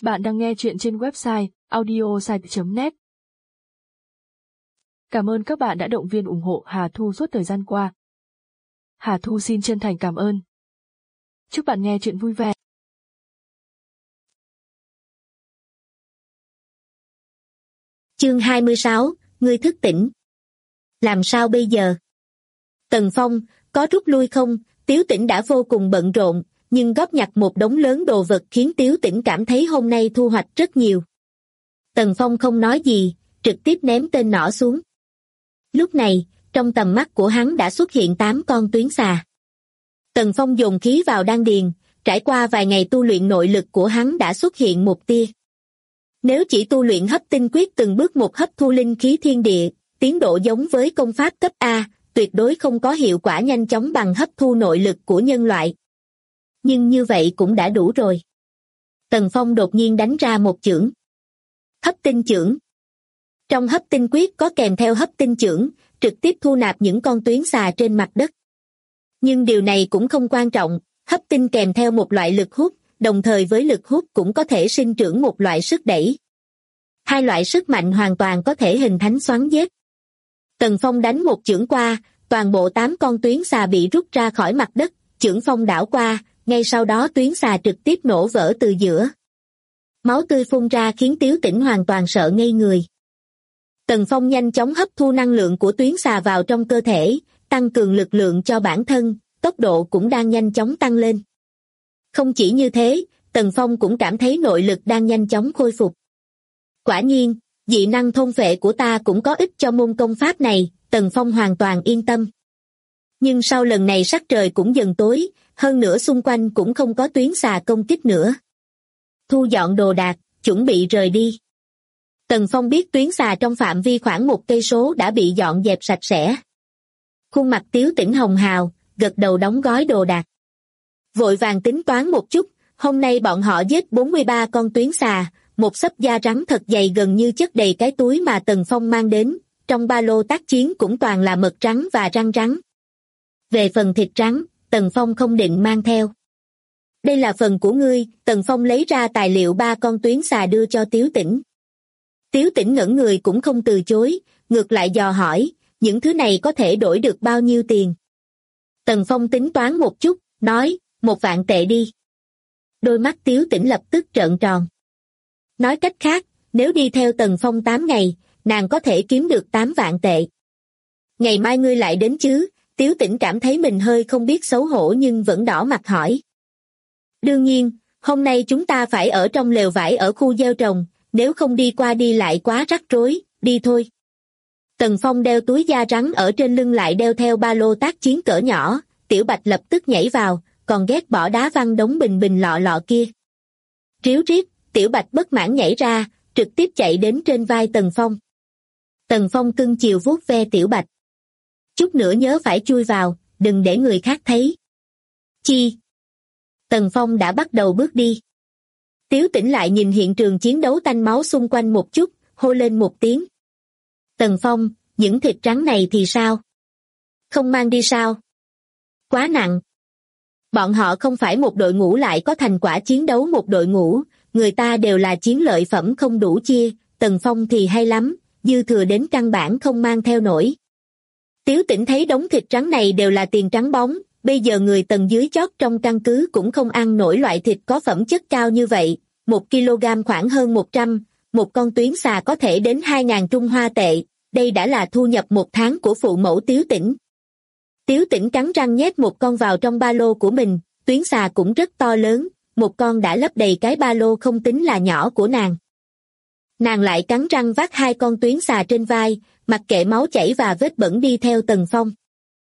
Bạn đang nghe chuyện trên website audiosite.net. Cảm ơn các bạn đã động viên ủng hộ Hà Thu suốt thời gian qua. Hà Thu xin chân thành cảm ơn. Chúc bạn nghe chuyện vui vẻ. Chương 26, ngươi thức tỉnh. Làm sao bây giờ? Tần Phong, có rút lui không? Tiếu Tĩnh đã vô cùng bận rộn, nhưng góp nhặt một đống lớn đồ vật khiến Tiếu Tĩnh cảm thấy hôm nay thu hoạch rất nhiều. Tần Phong không nói gì, trực tiếp ném tên nỏ xuống. Lúc này, trong tầm mắt của hắn đã xuất hiện 8 con tuyến xà. Tần Phong dồn khí vào đan điền, trải qua vài ngày tu luyện nội lực của hắn đã xuất hiện một tia. Nếu chỉ tu luyện hấp tinh quyết từng bước một hấp thu linh khí thiên địa, tiến độ giống với công pháp cấp A, tuyệt đối không có hiệu quả nhanh chóng bằng hấp thu nội lực của nhân loại. Nhưng như vậy cũng đã đủ rồi. Tần Phong đột nhiên đánh ra một chưởng. Hấp tinh chưởng. Trong hấp tinh quyết có kèm theo hấp tinh chưởng, trực tiếp thu nạp những con tuyến xà trên mặt đất. Nhưng điều này cũng không quan trọng, hấp tinh kèm theo một loại lực hút, đồng thời với lực hút cũng có thể sinh trưởng một loại sức đẩy. Hai loại sức mạnh hoàn toàn có thể hình thành xoắn giết. Tần Phong đánh một chưởng qua, toàn bộ 8 con tuyến xà bị rút ra khỏi mặt đất, chưởng phong đảo qua, ngay sau đó tuyến xà trực tiếp nổ vỡ từ giữa. Máu tươi phun ra khiến Tiếu Tĩnh hoàn toàn sợ ngây người. Tần Phong nhanh chóng hấp thu năng lượng của tuyến xà vào trong cơ thể, tăng cường lực lượng cho bản thân, tốc độ cũng đang nhanh chóng tăng lên. Không chỉ như thế, Tần Phong cũng cảm thấy nội lực đang nhanh chóng khôi phục. Quả nhiên, dị năng thôn phệ của ta cũng có ích cho môn công pháp này, Tần Phong hoàn toàn yên tâm. Nhưng sau lần này sắc trời cũng dần tối, hơn nữa xung quanh cũng không có tuyến xà công kích nữa. Thu dọn đồ đạc, chuẩn bị rời đi. Tần Phong biết tuyến xà trong phạm vi khoảng 1 cây số đã bị dọn dẹp sạch sẽ. Khuôn mặt Tiếu Tĩnh hồng hào, gật đầu đóng gói đồ đạc. Vội vàng tính toán một chút, hôm nay bọn họ giết 43 con tuyến xà, một xấp da rắn thật dày gần như chất đầy cái túi mà Tần Phong mang đến, trong ba lô tác chiến cũng toàn là mật rắn và răng rắn. Về phần thịt rắn, Tần Phong không định mang theo. Đây là phần của ngươi, Tần Phong lấy ra tài liệu 3 con tuyến xà đưa cho Tiếu Tĩnh. Tiếu Tĩnh ngẩn người cũng không từ chối, ngược lại dò hỏi, những thứ này có thể đổi được bao nhiêu tiền? Tần Phong tính toán một chút, nói, 1 vạn tệ đi. Đôi mắt Tiếu Tĩnh lập tức trợn tròn. Nói cách khác, nếu đi theo Tần Phong 8 ngày, nàng có thể kiếm được 8 vạn tệ. Ngày mai ngươi lại đến chứ? Tiếu Tĩnh cảm thấy mình hơi không biết xấu hổ nhưng vẫn đỏ mặt hỏi. Đương nhiên, hôm nay chúng ta phải ở trong lều vải ở khu gieo trồng, nếu không đi qua đi lại quá rắc rối, đi thôi. Tần Phong đeo túi da rắn ở trên lưng lại đeo theo ba lô tác chiến cỡ nhỏ, Tiểu Bạch lập tức nhảy vào, còn ghét bỏ đá văng đống bình bình lọ lọ kia. Ríu rít, Tiểu Bạch bất mãn nhảy ra, trực tiếp chạy đến trên vai Tần Phong. Tần Phong cưng chiều vuốt ve Tiểu Bạch. Chút nữa nhớ phải chui vào, đừng để người khác thấy. Chi? Tần Phong đã bắt đầu bước đi. Tiếu Tĩnh lại nhìn hiện trường chiến đấu tanh máu xung quanh một chút, hô lên một tiếng. Tần Phong, những thịt rắn này thì sao? Không mang đi sao? Quá nặng. Bọn họ không phải một đội ngũ lại có thành quả chiến đấu một đội ngũ, người ta đều là chiến lợi phẩm không đủ chia, Tần Phong thì hay lắm, dư thừa đến căn bản không mang theo nổi. Tiếu Tĩnh thấy đống thịt rắn này đều là tiền trắng bóng, bây giờ người tầng dưới chót trong căn cứ cũng không ăn nổi loại thịt có phẩm chất cao như vậy, 1 kg khoảng hơn 100, một con tuyến xà có thể đến 2.000 Trung Hoa tệ, đây đã là thu nhập 1 tháng của phụ mẫu Tiếu Tĩnh. Tiếu Tĩnh cắn răng nhét một con vào trong ba lô của mình, tuyến xà cũng rất to lớn, một con đã lấp đầy cái ba lô không tính là nhỏ của nàng. Nàng lại cắn răng vác 2 con tuyến xà trên vai, mặc kệ máu chảy và vết bẩn đi theo Tần Phong.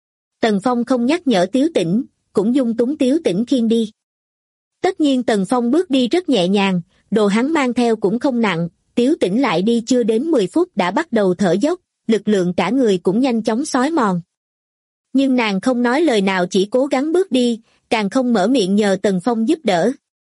Tần Phong không nhắc nhở Tiếu Tĩnh, cũng dung túng Tiếu Tĩnh khiêng đi. Tất nhiên Tần Phong bước đi rất nhẹ nhàng, đồ hắn mang theo cũng không nặng, Tiếu Tĩnh lại đi chưa đến 10 phút đã bắt đầu thở dốc, lực lượng cả người cũng nhanh chóng xói mòn. Nhưng nàng không nói lời nào, chỉ cố gắng bước đi, càng không mở miệng nhờ Tần Phong giúp đỡ.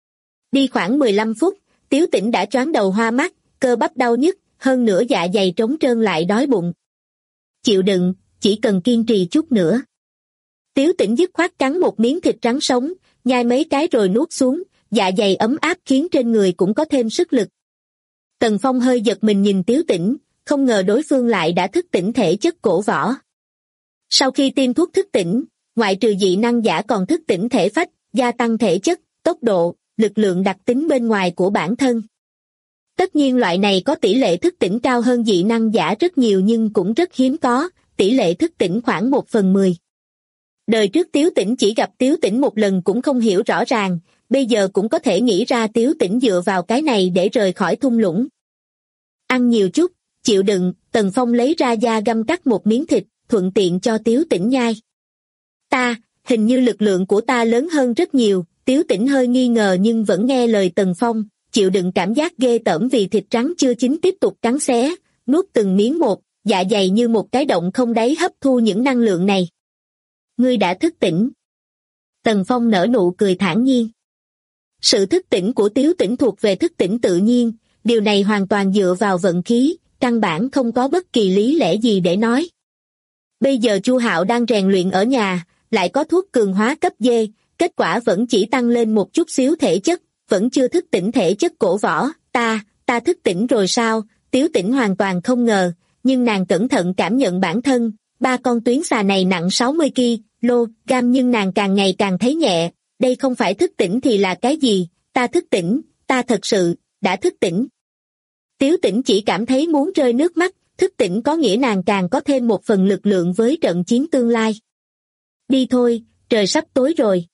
Đi khoảng 15 phút, Tiếu Tĩnh đã choáng đầu hoa mắt, cơ bắp đau nhức, hơn nữa dạ dày trống trơn lại đói bụng. Chịu đựng, chỉ cần kiên trì chút nữa. Tiếu Tĩnh dứt khoát cắn một miếng thịt rắn sống, nhai mấy cái rồi nuốt xuống, dạ dày ấm áp khiến trên người cũng có thêm sức lực. Tần Phong hơi giật mình nhìn Tiếu Tĩnh, không ngờ đối phương lại đã thức tỉnh thể chất cổ võ. Sau khi tiêm thuốc thức tỉnh, ngoại trừ dị năng giả còn thức tỉnh thể phách, gia tăng thể chất, tốc độ, lực lượng đặc tính bên ngoài của bản thân. Tất nhiên loại này có tỷ lệ thức tỉnh cao hơn dị năng giả rất nhiều nhưng cũng rất hiếm có, tỷ lệ thức tỉnh khoảng 1/10. Đời trước Tiếu Tĩnh chỉ gặp Tiếu Tĩnh một lần cũng không hiểu rõ ràng, bây giờ cũng có thể nghĩ ra Tiếu Tĩnh dựa vào cái này để rời khỏi thung lũng. Ăn nhiều chút, chịu đựng, Tần Phong lấy ra da găm cắt một miếng thịt, thuận tiện cho Tiếu Tĩnh nhai. Hình như lực lượng của ta lớn hơn rất nhiều, Tiếu Tĩnh hơi nghi ngờ nhưng vẫn nghe lời Tần Phong, chịu đựng cảm giác ghê tởm vì thịt trắng chưa chín tiếp tục cắn xé, nuốt từng miếng một, dạ dày như một cái động không đáy hấp thu những năng lượng này. Ngươi đã thức tỉnh. Tần Phong nở nụ cười thản nhiên. Sự thức tỉnh của Tiếu Tĩnh thuộc về thức tỉnh tự nhiên, điều này hoàn toàn dựa vào vận khí, căn bản không có bất kỳ lý lẽ gì để nói. Bây giờ Chu Hạo đang rèn luyện ở nhà, lại có thuốc cường hóa cấp D, kết quả vẫn chỉ tăng lên một chút xíu thể chất, vẫn chưa thức tỉnh thể chất cổ võ. Ta thức tỉnh rồi sao? Tiếu Tĩnh hoàn toàn không ngờ, nhưng nàng cẩn thận cảm nhận bản thân, 3 con tuyến xà này nặng 60 kg nhưng nàng càng ngày càng thấy nhẹ, đây không phải thức tỉnh thì là cái gì? Ta thức tỉnh, ta thật sự đã thức tỉnh. Tiếu Tĩnh chỉ cảm thấy muốn rơi nước mắt, thức tỉnh có nghĩa nàng càng có thêm một phần lực lượng với trận chiến tương lai. Đi thôi, trời sắp tối rồi.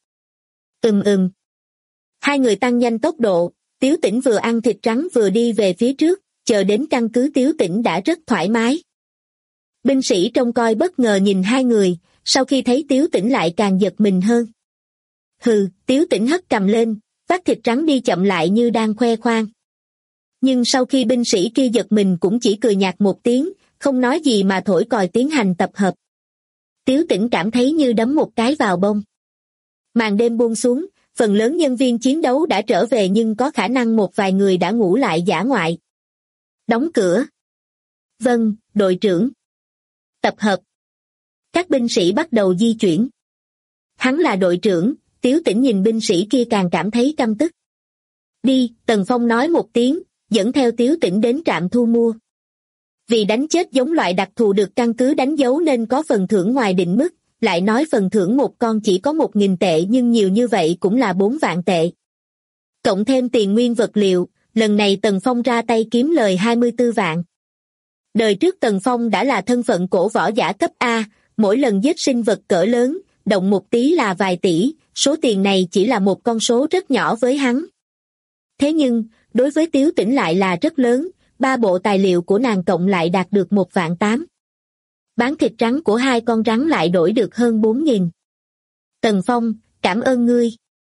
Hai người tăng nhanh tốc độ, Tiếu Tĩnh vừa ăn thịt trắng vừa đi về phía trước, chờ đến căn cứ Tiếu Tĩnh đã rất thoải mái. Binh sĩ trông coi bất ngờ nhìn hai người, sau khi thấy Tiếu Tĩnh lại càng giật mình hơn. Tiếu Tĩnh hất cầm lên, vác thịt trắng đi chậm lại như đang khoe khoang. Nhưng sau khi binh sĩ kia giật mình cũng chỉ cười nhạt một tiếng, không nói gì mà thổi còi tiến hành tập hợp. Tiếu Tĩnh cảm thấy như đấm một cái vào bông. Màn đêm buông xuống, phần lớn nhân viên chiến đấu đã trở về nhưng có khả năng một vài người đã ngủ lại dã ngoại. Đóng cửa. Vâng, đội trưởng. Tập hợp. Các binh sĩ bắt đầu di chuyển. Hắn là đội trưởng, Tiếu Tĩnh nhìn binh sĩ kia càng cảm thấy căm tức. Đi, Tần Phong nói một tiếng, dẫn theo Tiếu Tĩnh đến trạm thu mua. Vì đánh chết giống loại đặc thù được căn cứ đánh dấu nên có phần thưởng ngoài định mức, lại nói phần thưởng một con chỉ có 1.000 tệ nhưng nhiều như vậy cũng là 4 vạn tệ. Cộng thêm tiền nguyên vật liệu, lần này Tần Phong ra tay kiếm lời 24 vạn. Đời trước Tần Phong đã là thân phận cổ võ giả cấp A, mỗi lần giết sinh vật cỡ lớn, động một tí là vài tỷ, số tiền này chỉ là một con số rất nhỏ với hắn. Thế nhưng, đối với Tiếu Tĩnh lại là rất lớn, 3 bộ tài liệu của nàng cộng lại đạt được 1.800.000. Bán thịt trắng của 2 con rắn lại đổi được hơn 4.000. Tần Phong, cảm ơn ngươi.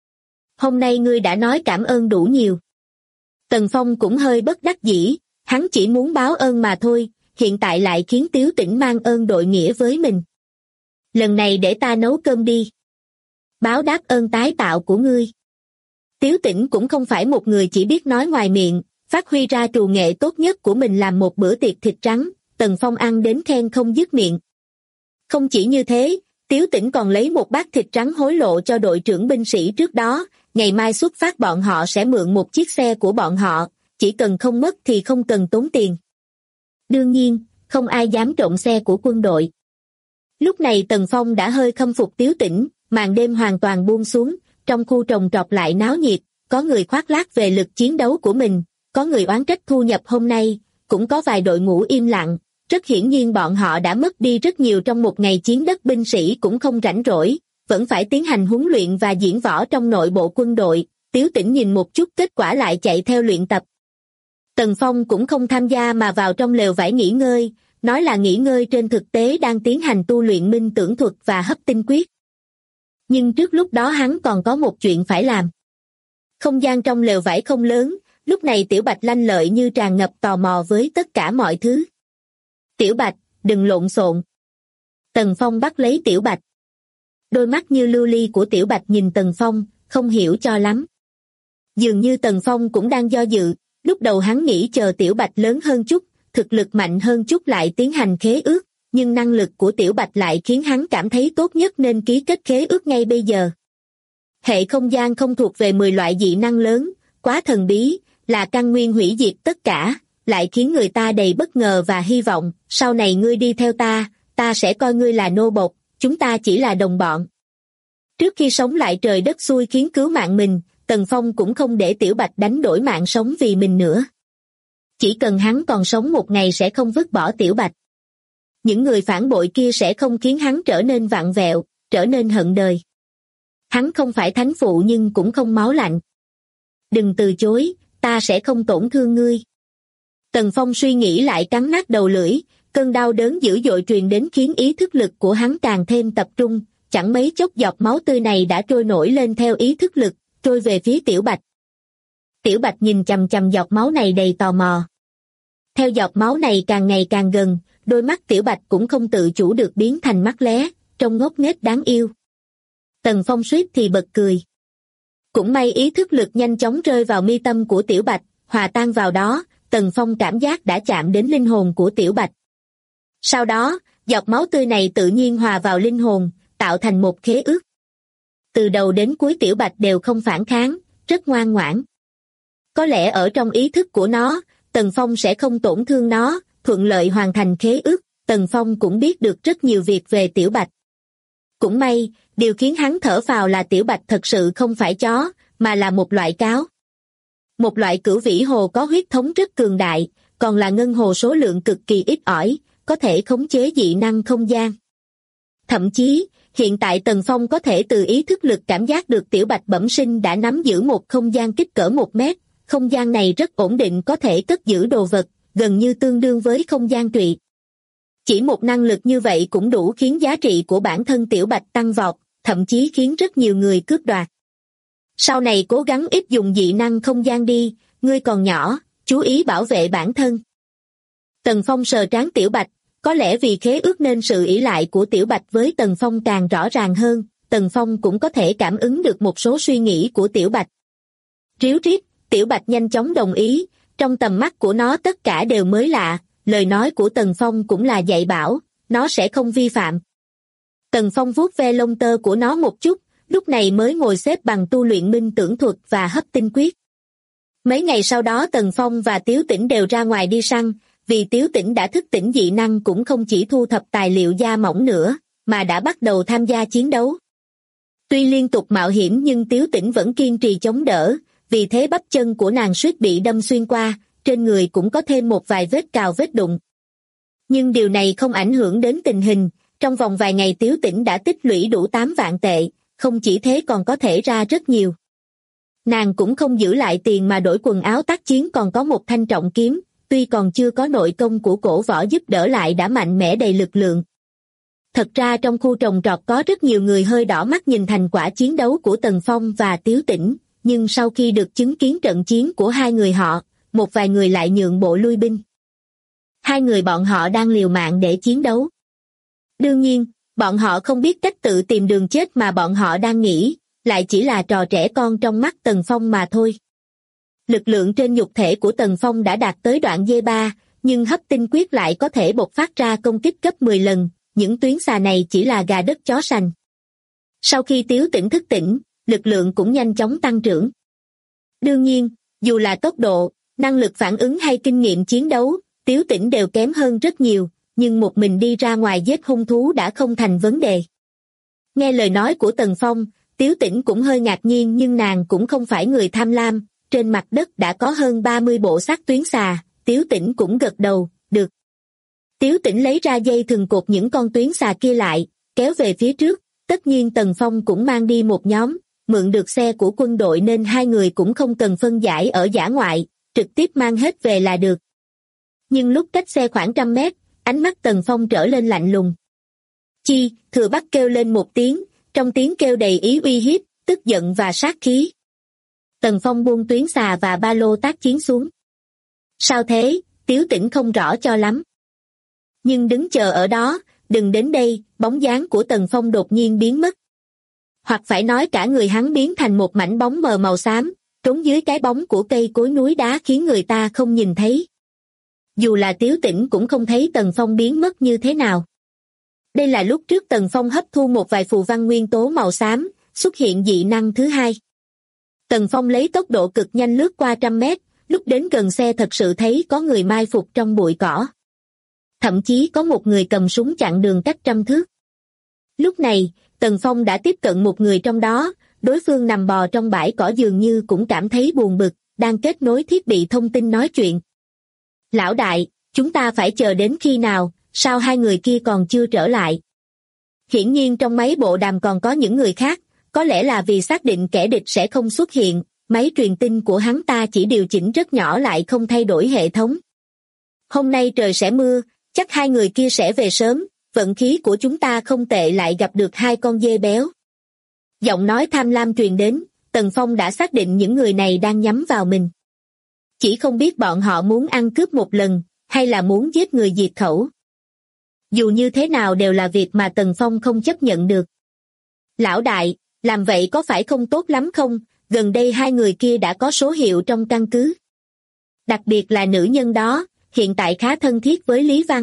Hôm nay ngươi đã nói cảm ơn đủ nhiều. Tần Phong cũng hơi bất đắc dĩ, hắn chỉ muốn báo ơn mà thôi, hiện tại lại khiến Tiếu Tĩnh mang ơn đội nghĩa với mình. Lần này để ta nấu cơm đi. Báo đáp ơn tái tạo của ngươi. Tiếu Tĩnh cũng không phải một người chỉ biết nói ngoài miệng, phát huy ra trù nghệ tốt nhất của mình làm một bữa tiệc thịt trắng, Tần Phong ăn đến khen không dứt miệng. Không chỉ như thế, Tiếu Tĩnh còn lấy một bát thịt trắng hối lộ cho đội trưởng binh sĩ trước đó, ngày mai xuất phát bọn họ sẽ mượn một chiếc xe của bọn họ, chỉ cần không mất thì không cần tốn tiền. Đương nhiên, không ai dám trộm xe của quân đội. Lúc này Tần Phong đã hơi khâm phục Tiếu Tĩnh, màn đêm hoàn toàn buông xuống, trong khu trồng trọt lại náo nhiệt, có người khoác lác về lực chiến đấu của mình, có người oán trách thu nhập hôm nay, cũng có vài đội ngũ im lặng, rất hiển nhiên bọn họ đã mất đi rất nhiều trong một ngày chiến đất binh sĩ cũng không rảnh rỗi, vẫn phải tiến hành huấn luyện và diễn võ trong nội bộ quân đội, Tiếu Tĩnh nhìn một chút kết quả lại chạy theo luyện tập. Tần Phong cũng không tham gia mà vào trong lều vải nghỉ ngơi, nói là nghỉ ngơi trên thực tế đang tiến hành tu luyện minh tưởng thuật và hấp tinh quyết. Nhưng trước lúc đó hắn còn có một chuyện phải làm. Không gian trong lều vải không lớn, lúc này Tiểu Bạch lanh lợi như tràn ngập tò mò với tất cả mọi thứ. Tiểu Bạch, đừng lộn xộn. Tần Phong bắt lấy Tiểu Bạch. Đôi mắt như lưu ly của Tiểu Bạch nhìn Tần Phong, không hiểu cho lắm. Dường như Tần Phong cũng đang do dự, lúc đầu hắn nghĩ chờ Tiểu Bạch lớn hơn chút, thực lực mạnh hơn chút lại tiến hành khế ước, nhưng năng lực của Tiểu Bạch lại khiến hắn cảm thấy tốt nhất nên ký kết khế ước ngay bây giờ. Hệ không gian không thuộc về 10 loại dị năng lớn, quá thần bí, là căn nguyên hủy diệt tất cả, lại khiến người ta đầy bất ngờ và hy vọng, sau này ngươi đi theo ta sẽ coi ngươi là nô bộc, chúng ta chỉ là đồng bọn. Trước khi sống lại trời đất xui khiến cứu mạng mình, Tần Phong cũng không để Tiểu Bạch đánh đổi mạng sống vì mình nữa. Chỉ cần hắn còn sống một ngày sẽ không vứt bỏ Tiểu Bạch. Những người phản bội kia sẽ không khiến hắn trở nên vặn vẹo, trở nên hận đời. Hắn không phải thánh phụ nhưng cũng không máu lạnh. Đừng từ chối, ta sẽ không tổn thương ngươi. Tần Phong suy nghĩ lại cắn nát đầu lưỡi, cơn đau đớn dữ dội truyền đến khiến ý thức lực của hắn càng thêm tập trung, chẳng mấy chốc giọt máu tươi này đã trôi nổi lên theo ý thức lực, trôi về phía Tiểu Bạch. Tiểu Bạch nhìn chằm chằm giọt máu này đầy tò mò. Theo giọt máu này càng ngày càng gần, đôi mắt Tiểu Bạch cũng không tự chủ được biến thành mắt lé, trông ngốc nghếch đáng yêu. Tần Phong suýt thì bật cười. Cũng may ý thức lực nhanh chóng rơi vào mi tâm của Tiểu Bạch, hòa tan vào đó, Tần Phong cảm giác đã chạm đến linh hồn của Tiểu Bạch. Sau đó, giọt máu tươi này tự nhiên hòa vào linh hồn, tạo thành một khế ước. Từ đầu đến cuối Tiểu Bạch đều không phản kháng, rất ngoan ngoãn. Có lẽ ở trong ý thức của nó, Tần Phong sẽ không tổn thương nó, thuận lợi hoàn thành khế ước, Tần Phong cũng biết được rất nhiều việc về Tiểu Bạch. Cũng may, điều khiến hắn thở phào là Tiểu Bạch thật sự không phải chó, mà là một loại cáo. Một loại cửu vĩ hồ có huyết thống rất cường đại, còn là ngân hồ số lượng cực kỳ ít ỏi, có thể khống chế dị năng không gian. Thậm chí, hiện tại Tần Phong có thể từ ý thức lực cảm giác được Tiểu Bạch bẩm sinh đã nắm giữ một không gian kích cỡ 1 mét, không gian này rất ổn định có thể cất giữ đồ vật, gần như tương đương với không gian trụy. Chỉ một năng lực như vậy cũng đủ khiến giá trị của bản thân Tiểu Bạch tăng vọt, thậm chí khiến rất nhiều người cướp đoạt. Sau này cố gắng ít dùng dị năng không gian đi, ngươi còn nhỏ, chú ý bảo vệ bản thân. Tần Phong sờ trán Tiểu Bạch, có lẽ vì khế ước nên sự ỷ lại của Tiểu Bạch với Tần Phong càng rõ ràng hơn, Tần Phong cũng có thể cảm ứng được một số suy nghĩ của Tiểu Bạch. Ríu rít, Tiểu Bạch nhanh chóng đồng ý, trong tầm mắt của nó tất cả đều mới lạ, lời nói của Tần Phong cũng là dạy bảo, nó sẽ không vi phạm. Tần Phong vuốt ve lông tơ của nó một chút, lúc này mới ngồi xếp bằng tu luyện minh tưởng thuật và hấp tinh quyết. Mấy ngày sau đó Tần Phong và Tiếu Tĩnh đều ra ngoài đi săn, vì Tiếu Tĩnh đã thức tỉnh dị năng cũng không chỉ thu thập tài liệu da mỏng nữa, mà đã bắt đầu tham gia chiến đấu. Tuy liên tục mạo hiểm nhưng Tiếu Tĩnh vẫn kiên trì chống đỡ, vì thế bắp chân của nàng suýt bị đâm xuyên qua, trên người cũng có thêm một vài vết cào vết đụng. Nhưng điều này không ảnh hưởng đến tình hình, trong vòng vài ngày Tiếu Tĩnh đã tích lũy đủ 8 vạn tệ, không chỉ thế còn có thể ra rất nhiều. Nàng cũng không giữ lại tiền mà đổi quần áo tác chiến còn có một thanh trọng kiếm, tuy còn chưa có nội công của cổ võ giúp đỡ lại đã mạnh mẽ đầy lực lượng. Thật ra trong khu trồng trọt có rất nhiều người hơi đỏ mắt nhìn thành quả chiến đấu của Tần Phong và Tiếu Tĩnh, nhưng sau khi được chứng kiến trận chiến của hai người họ, một vài người lại nhượng bộ lui binh. Hai người bọn họ đang liều mạng để chiến đấu. Đương nhiên, bọn họ không biết cách tự tìm đường chết mà bọn họ đang nghĩ, lại chỉ là trò trẻ con trong mắt Tần Phong mà thôi. Lực lượng trên nhục thể của Tần Phong đã đạt tới đoạn D3, nhưng hấp tinh quyết lại có thể bộc phát ra công kích gấp 10 lần, những tuyến xà này chỉ là gà đất chó sành. Sau khi Tiếu Tĩnh thức tỉnh, lực lượng cũng nhanh chóng tăng trưởng. Đương nhiên, dù là tốc độ, năng lực phản ứng hay kinh nghiệm chiến đấu, Tiếu Tĩnh đều kém hơn rất nhiều, nhưng một mình đi ra ngoài giết hung thú đã không thành vấn đề. Nghe lời nói của Tần Phong, Tiếu Tĩnh cũng hơi ngạc nhiên nhưng nàng cũng không phải người tham lam, trên mặt đất đã có hơn 30 bộ xác tuyến xà, Tiếu Tĩnh cũng gật đầu, được. Tiếu Tĩnh lấy ra dây thừng cột những con tuyến xà kia lại, kéo về phía trước, tất nhiên Tần Phong cũng mang đi một nhóm, mượn được xe của quân đội nên hai người cũng không cần phân giải ở dã ngoại, trực tiếp mang hết về là được. Nhưng lúc cách xe khoảng 100 mét, ánh mắt Tần Phong trở lên lạnh lùng. Chi, Thừa Bắc kêu lên một tiếng, trong tiếng kêu đầy ý uy hiếp, tức giận và sát khí. Tần Phong buông tuyến xà và ba lô tác chiến xuống. Sao thế, Tiếu Tĩnh không rõ cho lắm. Nhưng đứng chờ ở đó, đừng đến đây, bóng dáng của Tần Phong đột nhiên biến mất. Hoặc phải nói cả người hắn biến thành một mảnh bóng mờ màu xám, trốn dưới cái bóng của cây cối núi đá khiến người ta không nhìn thấy. Dù là Tiếu Tĩnh cũng không thấy Tần Phong biến mất như thế nào. Đây là lúc trước Tần Phong hấp thu một vài phù văn nguyên tố màu xám, xuất hiện dị năng thứ hai. Tần Phong lấy tốc độ cực nhanh lướt qua 100 mét, lúc đến gần xe thật sự thấy có người mai phục trong bụi cỏ. Thậm chí có một người cầm súng chặn đường cách 100 thước. Lúc này, Tần Phong đã tiếp cận một người trong đó, đối phương nằm bò trong bãi cỏ dường như cũng cảm thấy buồn bực, đang kết nối thiết bị thông tin nói chuyện. Lão đại, chúng ta phải chờ đến khi nào, sao hai người kia còn chưa trở lại? Hiển nhiên trong máy bộ đàm còn có những người khác, có lẽ là vì xác định kẻ địch sẽ không xuất hiện, máy truyền tin của hắn ta chỉ điều chỉnh rất nhỏ lại không thay đổi hệ thống. Hôm nay trời sẽ mưa, chắc hai người kia sẽ về sớm, vận khí của chúng ta không tệ lại gặp được hai con dê béo. Giọng nói tham lam truyền đến, Tần Phong đã xác định những người này đang nhắm vào mình. Chỉ không biết bọn họ muốn ăn cướp một lần, hay là muốn giết người diệt khẩu. Dù như thế nào đều là việc mà Tần Phong không chấp nhận được. Lão đại, làm vậy có phải không tốt lắm không? Gần đây hai người kia đã có số hiệu trong căn cứ. Đặc biệt là nữ nhân đó, hiện tại khá thân thiết với Lý Văn.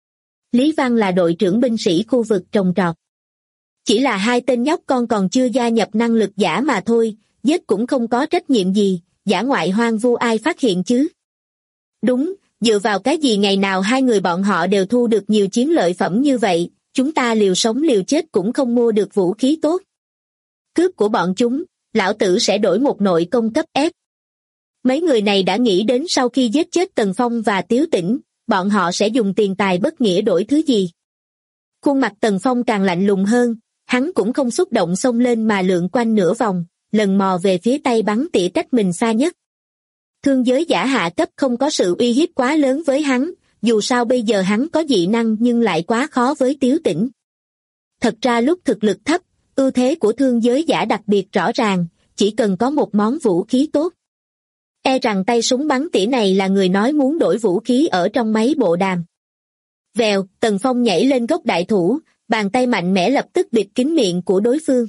Lý Văn là đội trưởng binh sĩ khu vực trồng trọt. Chỉ là hai tên nhóc con còn chưa gia nhập năng lực giả mà thôi, giết cũng không có trách nhiệm gì, dã ngoại hoang vu ai phát hiện chứ. Đúng, dựa vào cái gì ngày nào hai người bọn họ đều thu được nhiều chiến lợi phẩm như vậy, chúng ta liều sống liều chết cũng không mua được vũ khí tốt. Cướp của bọn chúng, lão tử sẽ đổi một nội công cấp ép. Mấy người này đã nghĩ đến sau khi giết chết Tần Phong và Tiếu Tĩnh, bọn họ sẽ dùng tiền tài bất nghĩa đổi thứ gì. Khuôn mặt Tần Phong càng lạnh lùng hơn, hắn cũng không xúc động xông lên mà lượn quanh nửa vòng, lần mò về phía tay bắn tỉa cách mình xa nhất. Thương giới giả hạ cấp không có sự uy hiếp quá lớn với hắn, dù sao bây giờ hắn có dị năng nhưng lại quá khó với Tiếu Tĩnh. Thật ra lúc thực lực thấp, ưu thế của thương giới giả đặc biệt rõ ràng, chỉ cần có một món vũ khí tốt. E rằng tay súng bắn tỉa này là người nói muốn đổi vũ khí ở trong máy bộ đàm. Vèo, Tần Phong nhảy lên gốc đại thụ, bàn tay mạnh mẽ lập tức bịt kín miệng của đối phương.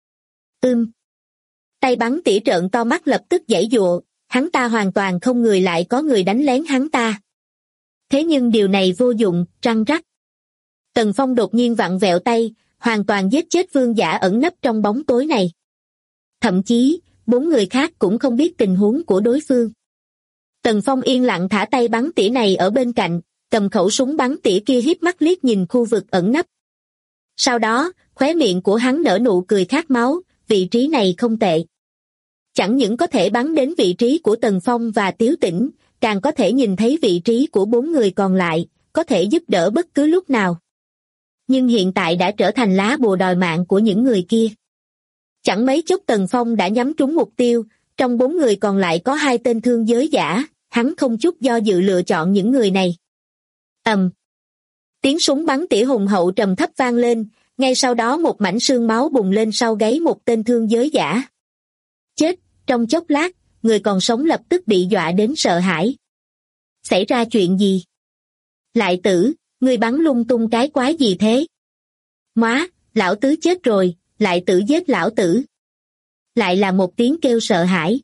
Tay bắn tỉa trợn to mắt lập tức giãy giụa, hắn ta hoàn toàn không ngờ lại có người đánh lén hắn ta. Thế nhưng điều này vô dụng, răng rắc. Tần Phong đột nhiên vặn vẹo tay, hoàn toàn giết chết vương giả ẩn nấp trong bóng tối này. Thậm chí, 4 người khác cũng không biết tình huống của đối phương. Tần Phong yên lặng thả tay bắn tỉa này ở bên cạnh, cầm khẩu súng bắn tỉa kia híp mắt liếc nhìn khu vực ẩn nấp. Sau đó, khóe miệng của hắn nở nụ cười khát máu, vị trí này không tệ. Chẳng những có thể bắn đến vị trí của Tần Phong và Tiếu Tĩnh, càng có thể nhìn thấy vị trí của 4 người còn lại, có thể giúp đỡ bất cứ lúc nào. Nhưng hiện tại đã trở thành lá bùa đòi mạng của những người kia. Chẳng mấy chốc Tần Phong đã nhắm trúng mục tiêu, trong 4 người còn lại có 2 tên thương giới giả, hắn không chút do dự lựa chọn những người này. Tiếng súng bắn tỉa hùng hậu trầm thấp vang lên, ngay sau đó một mảnh sương máu bùng lên sau gáy một tên thương giới giả. Chết, trong chốc lát, người còn sống lập tức bị dọa đến sợ hãi. Xảy ra chuyện gì? Lại Tử, ngươi bắn lung tung cái quái gì thế? Móa, lão tứ chết rồi, Lại Tử giết lão tử. Lại là một tiếng kêu sợ hãi.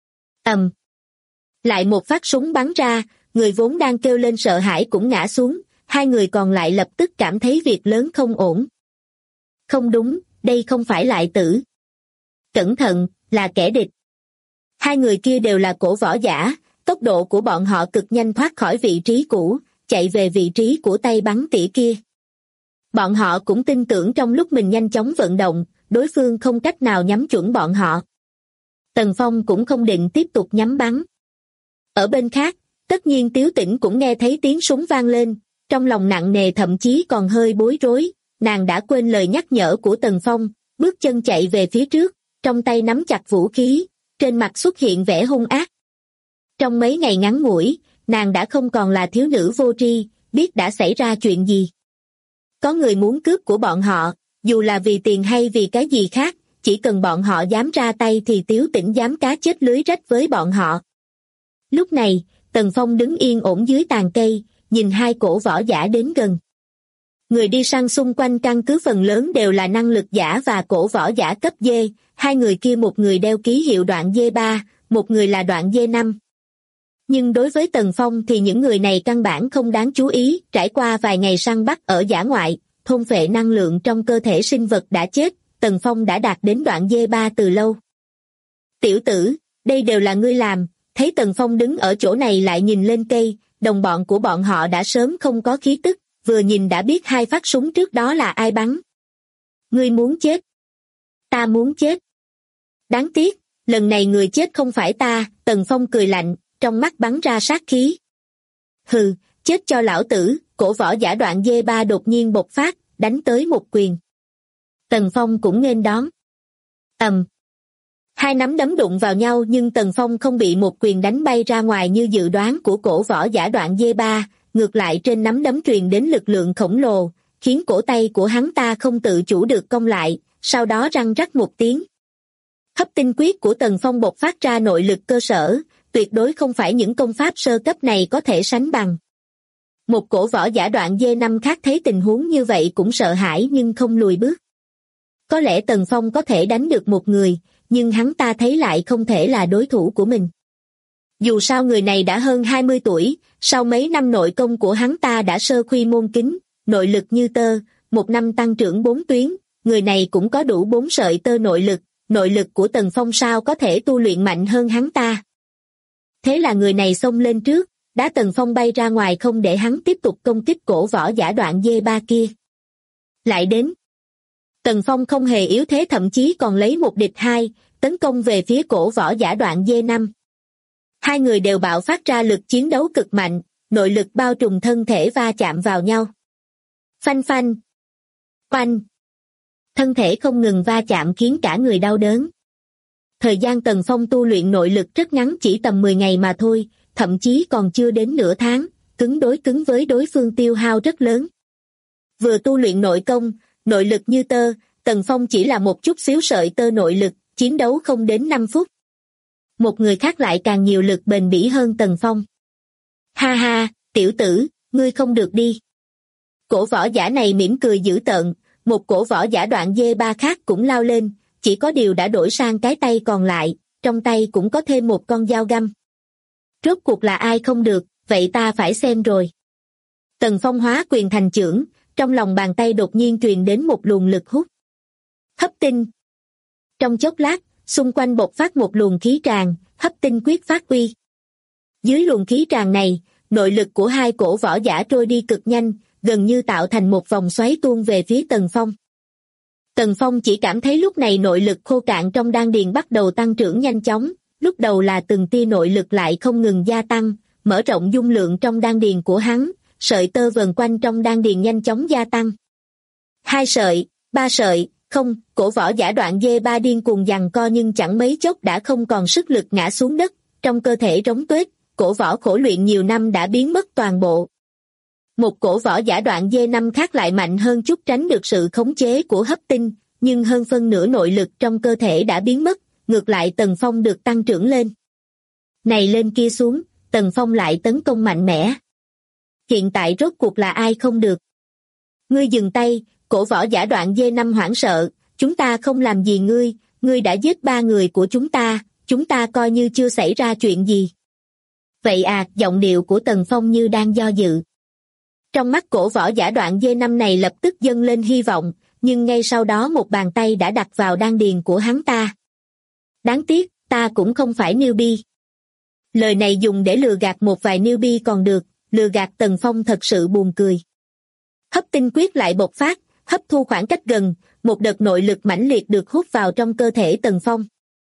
Lại một phát súng bắn ra, người vốn đang kêu lên sợ hãi cũng ngã xuống, 2 người còn lại lập tức cảm thấy việc lớn không ổn. Không đúng, đây không phải Lại Tử. Cẩn thận, là kẻ địch. 2 người kia đều là cổ võ giả, tốc độ của bọn họ cực nhanh thoát khỏi vị trí cũ, chạy về vị trí của tay bắn tỉa kia. Bọn họ cũng tin tưởng trong lúc mình nhanh chóng vận động, đối phương không cách nào nhắm chuẩn bọn họ. Tần Phong cũng không định tiếp tục nhắm bắn. Ở bên khác, tất nhiên Tiếu Tĩnh cũng nghe thấy tiếng súng vang lên, trong lòng nặng nề thậm chí còn hơi bối rối, nàng đã quên lời nhắc nhở của Tần Phong, bước chân chạy về phía trước, trong tay nắm chặt vũ khí, trên mặt xuất hiện vẻ hung ác. Trong mấy ngày ngắn ngủi, nàng đã không còn là thiếu nữ vô tri, biết đã xảy ra chuyện gì. Có người muốn cướp của bọn họ, dù là vì tiền hay vì cái gì khác, chỉ cần bọn họ dám ra tay thì Tiếu Tĩnh dám cá chết lưới rách với bọn họ. Lúc này, Tần Phong đứng yên ổn dưới tàn cây, nhìn 2 cổ võ giả đến gần. Người đi săn xung quanh căn cứ phần lớn đều là năng lực giả và cổ võ giả cấp D, 2 người kia một người đeo ký hiệu đoạn D3, một người là đoạn D5. Nhưng đối với Tần Phong thì những người này căn bản không đáng chú ý, trải qua vài ngày săn bắt ở dã ngoại, thôn phệ năng lượng trong cơ thể sinh vật đã chết, Tần Phong đã đạt đến đoạn D3 từ lâu. Tiểu tử, đây đều là ngươi làm. Thấy Tần Phong đứng ở chỗ này lại nhìn lên cây, đồng bọn của bọn họ đã sớm không có khí tức, vừa nhìn đã biết hai phát súng trước đó là ai bắn. Ngươi muốn chết. Ta muốn chết. Đáng tiếc, lần này người chết không phải ta. Tần Phong cười lạnh, trong mắt bắn ra sát khí. Hừ, chết cho lão tử. Cổ võ giả đoạn D3 đột nhiên bộc phát, đánh tới một quyền. Tần Phong cũng nghênh đón. Hai nắm đấm đụng vào nhau nhưng Tần Phong không bị một quyền đánh bay ra ngoài như dự đoán của cổ võ giả đoạn D3, ngược lại trên nắm đấm truyền đến lực lượng khổng lồ, khiến cổ tay của hắn ta không tự chủ được cong lại, sau đó răng rắc một tiếng. Hấp tinh quyết của Tần Phong bộc phát ra nội lực cơ sở, tuyệt đối không phải những công pháp sơ cấp này có thể sánh bằng. Một cổ võ giả đoạn D5 khác thấy tình huống như vậy cũng sợ hãi nhưng không lùi bước. Có lẽ Tần Phong có thể đánh được một người, nhưng hắn ta thấy lại không thể là đối thủ của mình. Dù sao người này đã hơn 20 tuổi, sau mấy năm nội công của hắn ta đã sơ khuy môn kính, nội lực như tơ, một năm tăng trưởng 4 tuyến, người này cũng có đủ 4 sợi tơ nội lực của Tần Phong sao có thể tu luyện mạnh hơn hắn ta. Thế là người này xông lên trước, đá Tần Phong bay ra ngoài không để hắn tiếp tục công kích cổ võ giả đoạn D3 kia. Lại đến. Tần Phong không hề yếu thế thậm chí còn lấy một địch hai, tấn công về phía cổ võ giả đoạn D5. Hai người đều bạo phát ra lực chiến đấu cực mạnh, nội lực bao trùm thân thể va chạm vào nhau. Phanh phanh. Oanh. Thân thể không ngừng va chạm khiến cả người đau đớn. Thời gian Tần Phong tu luyện nội lực rất ngắn chỉ tầm 10 ngày mà thôi, thậm chí còn chưa đến nửa tháng, cứng đối cứng với đối phương tiêu hao rất lớn. Vừa tu luyện nội công, nội lực như tơ, Tần Phong chỉ là một chút xíu sợi tơ nội lực, chiến đấu không đến 5 phút. Một người khác lại càng nhiều lực bền bỉ hơn Tần Phong. Ha ha, tiểu tử, ngươi không được đi. Cổ võ giả này mỉm cười dữ tợn, một cổ võ giả đoạn D3 khác cũng lao lên, chỉ có điều đã đổi sang cái tay còn lại, trong tay cũng có thêm một con dao găm. Rốt cuộc là ai không được, vậy ta phải xem rồi. Tần Phong hóa quyền thành chưởng, trong lòng bàn tay đột nhiên truyền đến một luồng lực hút. Hấp tinh. Trong chốc lát, xung quanh bộc phát một luồng khí tràn, hấp tinh quyết phát uy. Dưới luồng khí tràn này, nội lực của hai cổ võ giả trôi đi cực nhanh, gần như tạo thành một vòng xoáy tuôn về phía Tần Phong. Tần Phong chỉ cảm thấy lúc này nội lực khô cạn trong đan điền bắt đầu tăng trưởng nhanh chóng, lúc đầu là từng tia nội lực lại không ngừng gia tăng, mở rộng dung lượng trong đan điền của hắn, sợi tơ vần quanh trong đan điền nhanh chóng gia tăng. 2 sợi, 3 sợi, không, cổ võ giả đoạn D3 điên cuồng giằng co nhưng chẳng mấy chốc đã không còn sức lực ngã xuống đất, trong cơ thể rống tuếch, cổ võ khổ luyện nhiều năm đã biến mất toàn bộ. Một cổ võ giả đoạn D5 khác lại mạnh hơn chút tránh được sự khống chế của hấp tinh, nhưng hơn phân nửa nội lực trong cơ thể đã biến mất, ngược lại Tần Phong được tăng trưởng lên. Này lên kia xuống, Tần Phong lại tấn công mạnh mẽ. Hiện tại rốt cuộc là ai không được? Ngươi dừng tay, cổ võ giả đoạn D5 hoảng sợ, chúng ta không làm gì ngươi đã giết 3 người của chúng ta coi như chưa xảy ra chuyện gì. Vậy à, giọng điệu của Tần Phong như đang do dự. Trong mắt cổ võ giả đoạn D5 này lập tức dâng lên hy vọng, nhưng ngay sau đó một bàn tay đã đặt vào đan điền của hắn ta. Đáng tiếc, ta cũng không phải newbie. Lời này dùng để lừa gạt một vài newbie còn được, lừa gạt Tần Phong thật sự buồn cười. Hấp tinh quyết lại bộc phát, hấp thu khoảng cách gần, một đợt nội lực mãnh liệt được hút vào trong cơ thể Tần Phong.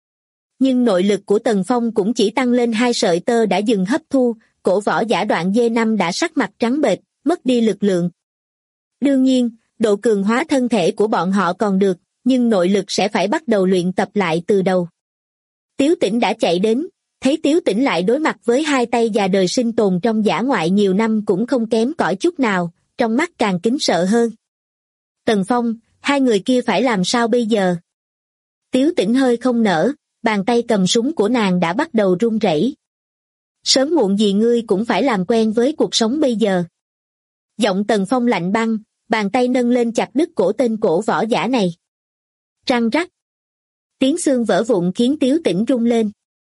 Nhưng nội lực của Tần Phong cũng chỉ tăng lên 2 sợi tơ đã dừng hấp thu, cổ võ giả đoạn D5 đã sắc mặt trắng bệch, mất đi lực lượng. Đương nhiên, độ cường hóa thân thể của bọn họ còn được, nhưng nội lực sẽ phải bắt đầu luyện tập lại từ đầu. Tiếu Tĩnh đã chạy đến, thấy Tiếu Tĩnh lại đối mặt với 2 tay già đời sinh tồn trong dã ngoại nhiều năm cũng không kém cỏi chút nào, trong mắt càng kính sợ hơn. Tần Phong, 2 người kia phải làm sao bây giờ? Tiếu Tĩnh hơi không nở, bàn tay cầm súng của nàng đã bắt đầu run rẩy. Sớm muộn gì ngươi cũng phải làm quen với cuộc sống bây giờ. Giọng Tần Phong lạnh băng, bàn tay nâng lên chặt đứt cổ tên cổ võ giả này. Răng rắc. Tiếng xương vỡ vụn khiến Tiếu Tĩnh rung lên.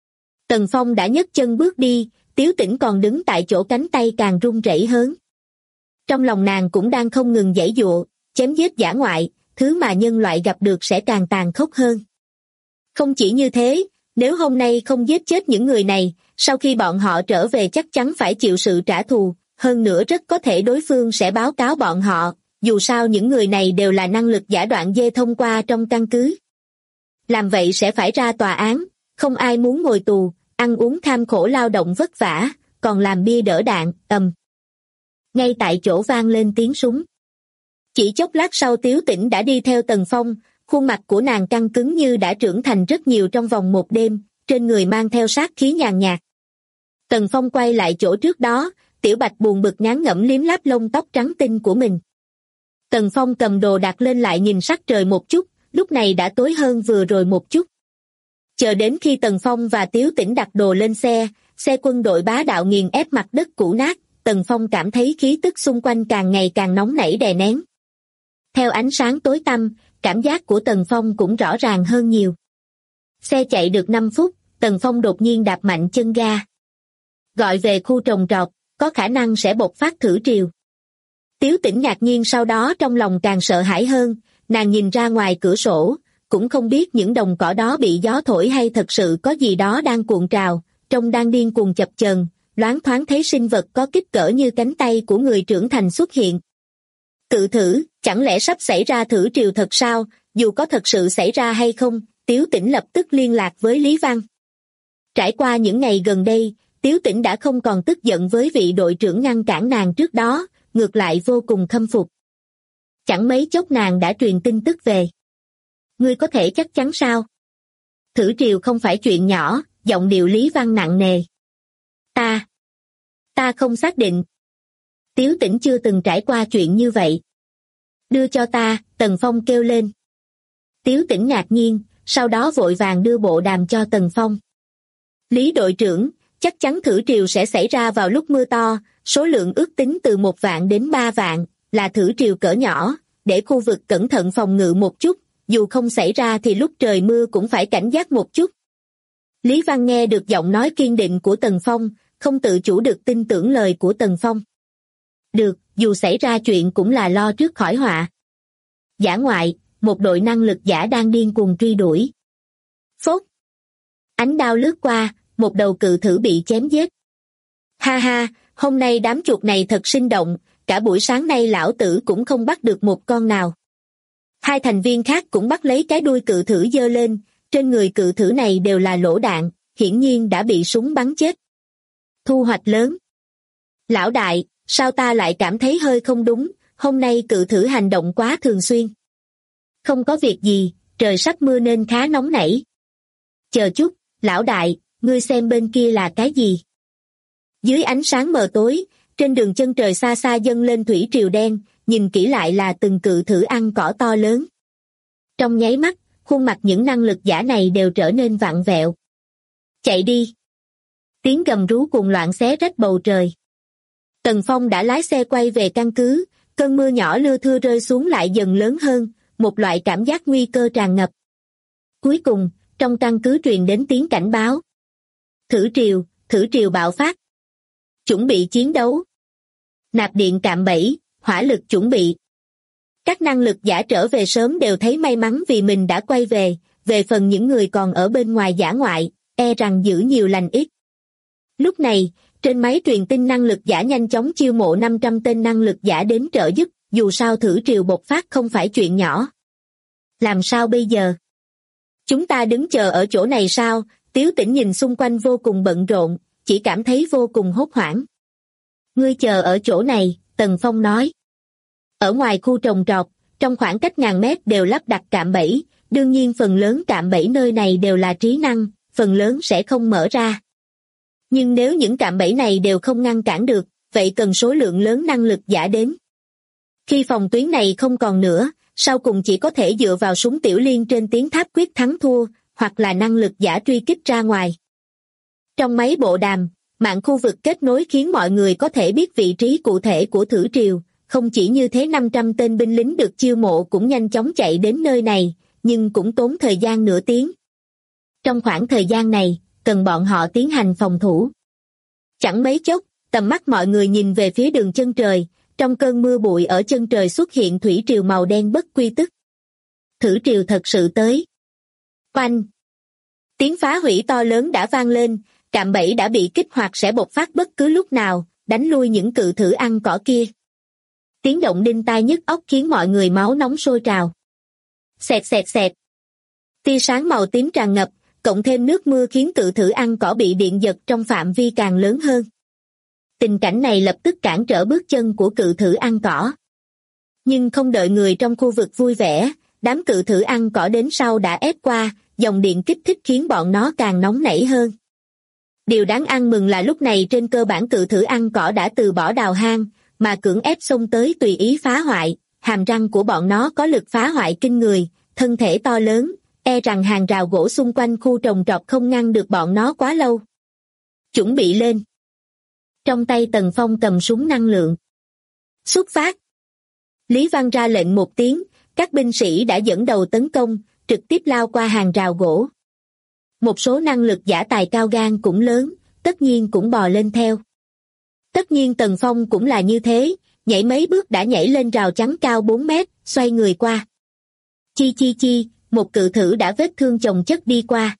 Tần Phong đã nhấc chân bước đi, Tiếu Tĩnh còn đứng tại chỗ cánh tay càng run rẩy hơn. Trong lòng nàng cũng đang không ngừng giãy giụa, chém giết dã ngoại, thứ mà nhân loại gặp được sẽ càng tàn khốc hơn. Không chỉ như thế, nếu hôm nay không giết chết những người này, sau khi bọn họ trở về chắc chắn phải chịu sự trả thù, hơn nữa rất có thể đối phương sẽ báo cáo bọn họ, dù sao những người này đều là năng lực giả đoạn dê thông qua trong căn cứ. Làm vậy sẽ phải ra tòa án, không ai muốn ngồi tù, ăn uống kham khổ lao động vất vả, còn làm bia đỡ đạn, ầm. Ngay tại chỗ vang lên tiếng súng. Chỉ chốc lát sau Tiếu Tĩnh đã đi theo Tần Phong, khuôn mặt của nàng căng cứng như đã trưởng thành rất nhiều trong vòng một đêm, trên người mang theo sát khí nhàn nhạt. Tần Phong quay lại chỗ trước đó, Tiểu Bạch buồn bực ngán ngẩm liếm láp lông tóc trắng tinh của mình. Tần Phong cầm đồ đặt lên lại nhìn sắc trời một chút, lúc này đã tối hơn vừa rồi một chút. Chờ đến khi Tần Phong và Tiếu Tĩnh đặt đồ lên xe, xe quân đội bá đạo nghiền ép mặt đất cũ nát, Tần Phong cảm thấy khí tức xung quanh càng ngày càng nóng nảy đè nén. Theo ánh sáng tối tăm, cảm giác của Tần Phong cũng rõ ràng hơn nhiều. Xe chạy được 5 phút, Tần Phong đột nhiên đạp mạnh chân ga. Gọi về khu trồng trọt, có khả năng sẽ bộc phát thử triều. Tiếu Tĩnh ngạc nhiên sau đó trong lòng càng sợ hãi hơn, nàng nhìn ra ngoài cửa sổ, cũng không biết những đồng cỏ đó bị gió thổi hay thật sự có gì đó đang cuộn trào, trông đang điên cuồng chập chờn, loáng thoáng thấy sinh vật có kích cỡ như cánh tay của người trưởng thành xuất hiện. Cự thử, chẳng lẽ sắp xảy ra thử triều thật sao? Dù có thật sự xảy ra hay không, Tiếu Tĩnh lập tức liên lạc với Lý Văn. Trải qua những ngày gần đây, Tiếu Tĩnh đã không còn tức giận với vị đội trưởng ngăn cản nàng trước đó, ngược lại vô cùng khâm phục. Chẳng mấy chốc nàng đã truyền tin tức về. Ngươi có thể chắc chắn sao? Thử triều không phải chuyện nhỏ, giọng điệu Lý Văn nặng nề. Ta không xác định. Tiếu Tĩnh chưa từng trải qua chuyện như vậy. Đưa cho ta, Tần Phong kêu lên. Tiếu Tĩnh ngạc nhiên, sau đó vội vàng đưa bộ đàm cho Tần Phong. Lý đội trưởng, chắc chắn thử triều sẽ xảy ra vào lúc mưa to, số lượng ước tính từ 1 vạn đến 3 vạn, là thử triều cỡ nhỏ, để khu vực cẩn thận phòng ngự một chút, dù không xảy ra thì lúc trời mưa cũng phải cảnh giác một chút. Lý Văn nghe được giọng nói kiên định của Tần Phong, không tự chủ được tin tưởng lời của Tần Phong. Được, dù xảy ra chuyện cũng là lo trước khỏi họa. Dã ngoại, một đội năng lực giả đang điên cuồng truy đuổi. Phốt! Ánh đao lướt qua, một đầu cự thử bị chém giết. Ha ha, hôm nay đám chuột này thật sinh động, cả buổi sáng nay lão tử cũng không bắt được một con nào. Hai thành viên khác cũng bắt lấy cái đuôi cự thử giơ lên, trên người cự thử này đều là lỗ đạn, hiển nhiên đã bị súng bắn chết. Thu hoạch lớn. Lão đại, sao ta lại cảm thấy hơi không đúng, hôm nay cự thử hành động quá thường xuyên. Không có việc gì, trời sắp mưa nên khá nóng nảy. Chờ chút, lão đại, ngươi xem bên kia là cái gì? Dưới ánh sáng mờ tối, trên đường chân trời xa xa dâng lên thủy triều đen, nhìn kỹ lại là từng cự thử ăn cỏ to lớn. Trong nháy mắt, khuôn mặt những năng lực giả này đều trở nên vặn vẹo. Chạy đi! Tiếng gầm rú cuồng loạn xé rách bầu trời. Tần Phong đã lái xe quay về căn cứ, cơn mưa nhỏ lưa thưa rơi xuống lại dần lớn hơn, một loại cảm giác nguy cơ tràn ngập. Cuối cùng, trong căn cứ truyền đến tiếng cảnh báo. Thử triều bạo phát. Chuẩn bị chiến đấu. Nạp điện cạm bẫy, hỏa lực chuẩn bị. Các năng lực giả trở về sớm đều thấy may mắn vì mình đã quay về phần những người còn ở bên ngoài dã ngoại, e rằng giữ nhiều lành ít. Lúc này, trên máy truyền tin năng lực giả nhanh chóng chiêu mộ 500 tên năng lực giả đến trợ giúp, dù sao thử triều bộc phát không phải chuyện nhỏ. Làm sao bây giờ? Chúng ta đứng chờ ở chỗ này sao? Tiếu Tĩnh nhìn xung quanh vô cùng bận rộn, chỉ cảm thấy vô cùng hốt hoảng. Ngươi chờ ở chỗ này, Tần Phong nói. Ở ngoài khu trồng trọt, trong khoảng cách ngàn mét đều lắp đặt cạm bẫy, đương nhiên phần lớn cạm bẫy nơi này đều là trí năng, phần lớn sẽ không mở ra. Nhưng nếu những cạm bẫy này đều không ngăn cản được, vậy cần số lượng lớn năng lực giả đến. Khi phòng tuyến này không còn nữa, sau cùng chỉ có thể dựa vào súng tiểu liên trên tiến tháp quyết thắng thua, hoặc là năng lực giả truy kích ra ngoài. Trong máy bộ đàm, mạng khu vực kết nối khiến mọi người có thể biết vị trí cụ thể của thử triều, không chỉ như thế 500 tên binh lính được chiêu mộ cũng nhanh chóng chạy đến nơi này, nhưng cũng tốn thời gian nửa tiếng. Trong khoảng thời gian này, cần bọn họ tiến hành phòng thủ. Chẳng mấy chốc, tầm mắt mọi người nhìn về phía đường chân trời, trong cơn mưa bụi ở chân trời xuất hiện thủy triều màu đen bất quy tức. Thử triều thật sự tới. Oanh! Tiếng phá hủy to lớn đã vang lên, cạm bẫy đã bị kích hoạt sẽ bộc phát bất cứ lúc nào, đánh lui những cự thử ăn cỏ kia. Tiếng động đinh tai nhức óc khiến mọi người máu nóng sôi trào. Xẹt xẹt xẹt. Tia sáng màu tím tràn ngập, cộng thêm nước mưa khiến cự thử ăn cỏ bị điện giật trong phạm vi càng lớn hơn. Tình cảnh này lập tức cản trở bước chân của cự thử ăn cỏ. Nhưng không đợi người trong khu vực vui vẻ, đám cự thử ăn cỏ đến sau đã ép qua, dòng điện kích thích khiến bọn nó càng nóng nảy hơn. Điều đáng ăn mừng là lúc này trên cơ bản cự thử ăn cỏ đã từ bỏ đào hang, mà cưỡng ép xông tới tùy ý phá hoại, hàm răng của bọn nó có lực phá hoại kinh người, thân thể to lớn, e rằng hàng rào gỗ xung quanh khu trồng trọt không ngăn được bọn nó quá lâu. Chuẩn bị lên. Trong tay Tần Phong cầm súng năng lượng. Xuất phát. Lý Văn ra lệnh một tiếng, các binh sĩ đã dẫn đầu tấn công, trực tiếp lao qua hàng rào gỗ. Một số năng lực giả tài cao gan cũng lớn, tất nhiên cũng bò lên theo. Tất nhiên Tần Phong cũng là như thế, nhảy mấy bước đã nhảy lên rào chắn cao 4 mét, xoay người qua. Chi chi chi, một cự thử đã vết thương chồng chất đi qua.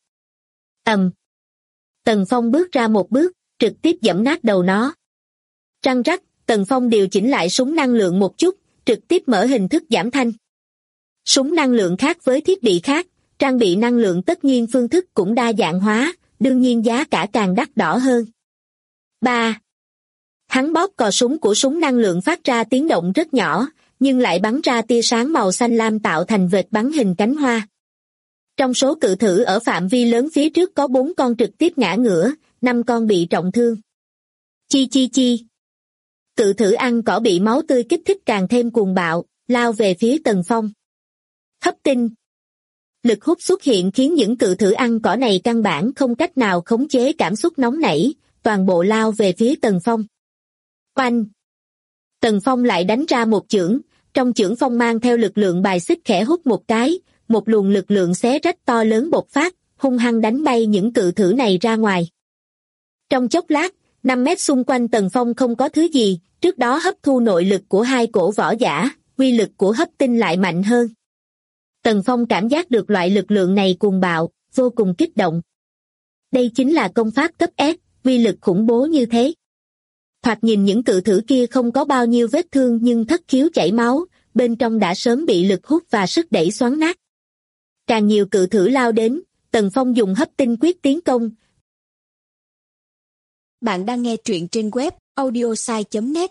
Tần Phong bước ra một bước, trực tiếp giẫm nát đầu nó. Răng rắc, Tần Phong điều chỉnh lại súng năng lượng một chút, trực tiếp mở hình thức giảm thanh. Súng năng lượng khác với thiết bị khác, trang bị năng lượng tất nhiên phương thức cũng đa dạng hóa, đương nhiên giá cả càng đắt đỏ hơn. 3. Hắn bóp cò súng của súng năng lượng phát ra tiếng động rất nhỏ, nhưng lại bắn ra tia sáng màu xanh lam tạo thành vệt bắn hình cánh hoa. Trong số cự thử ở phạm vi lớn phía trước có 4 con trực tiếp ngã ngửa, 5 con bị trọng thương. Chi chi chi. Cự thử ăn cỏ bị máu tươi kích thích càng thêm cuồng bạo, lao về phía Tần Phong. Hấp tinh. Lực hút xuất hiện khiến những cự thử ăn cỏ này căn bản không cách nào khống chế cảm xúc nóng nảy, toàn bộ lao về phía Tần Phong. Oanh! Tần Phong lại đánh ra một chưởng, trong chưởng phong mang theo lực lượng bài xích khẽ hút một cái, một luồng lực lượng xé rách to lớn bộc phát, hung hăng đánh bay những cự thử này ra ngoài. Trong chốc lát, 5 mét xung quanh Tần Phong không có thứ gì, trước đó hấp thu nội lực của 2 cổ võ giả, uy lực của hấp tinh lại mạnh hơn. Tần Phong cảm giác được loại lực lượng này cuồng bạo, vô cùng kích động. Đây chính là công pháp cấp S, uy lực khủng bố như thế. Thoạt nhìn những cự thử kia không có bao nhiêu vết thương nhưng thất khiếu chảy máu, bên trong đã sớm bị lực hút và sức đẩy xoắn nát. Càng nhiều cự thử lao đến, Tần Phong dùng hấp tinh quyết tiến công. Bạn đang nghe truyện trên web audiosai.net.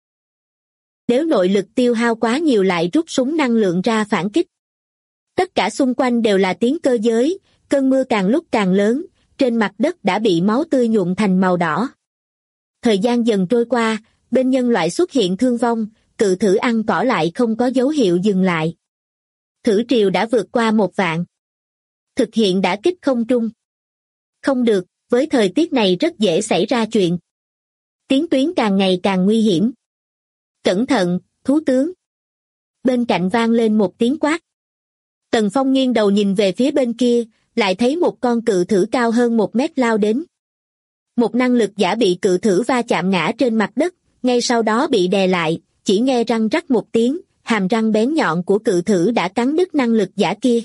Nếu nội lực tiêu hao quá nhiều lại rút súng năng lượng ra phản kích. Tất cả xung quanh đều là tiếng cơ giới, cơn mưa càng lúc càng lớn, trên mặt đất đã bị máu tươi nhuộm thành màu đỏ. Thời gian dần trôi qua, bên nhân loại xuất hiện thương vong, cự thử ăn cỏ lại không có dấu hiệu dừng lại. Thử triều đã vượt qua 1 vạn. Thực hiện đả kích không trung. Không được, với thời tiết này rất dễ xảy ra chuyện. Tiến tuyến càng ngày càng nguy hiểm. Cẩn thận, thú tướng. Bên cạnh vang lên một tiếng quát. Tần Phong nghiêng đầu nhìn về phía bên kia, lại thấy một con cự thử cao hơn 1 mét lao đến. Một năng lực giả bị cự thử va chạm ngã trên mặt đất, ngay sau đó bị đè lại, chỉ nghe răng rắc một tiếng, hàm răng bén nhọn của cự thử đã cắn đứt năng lực giả kia.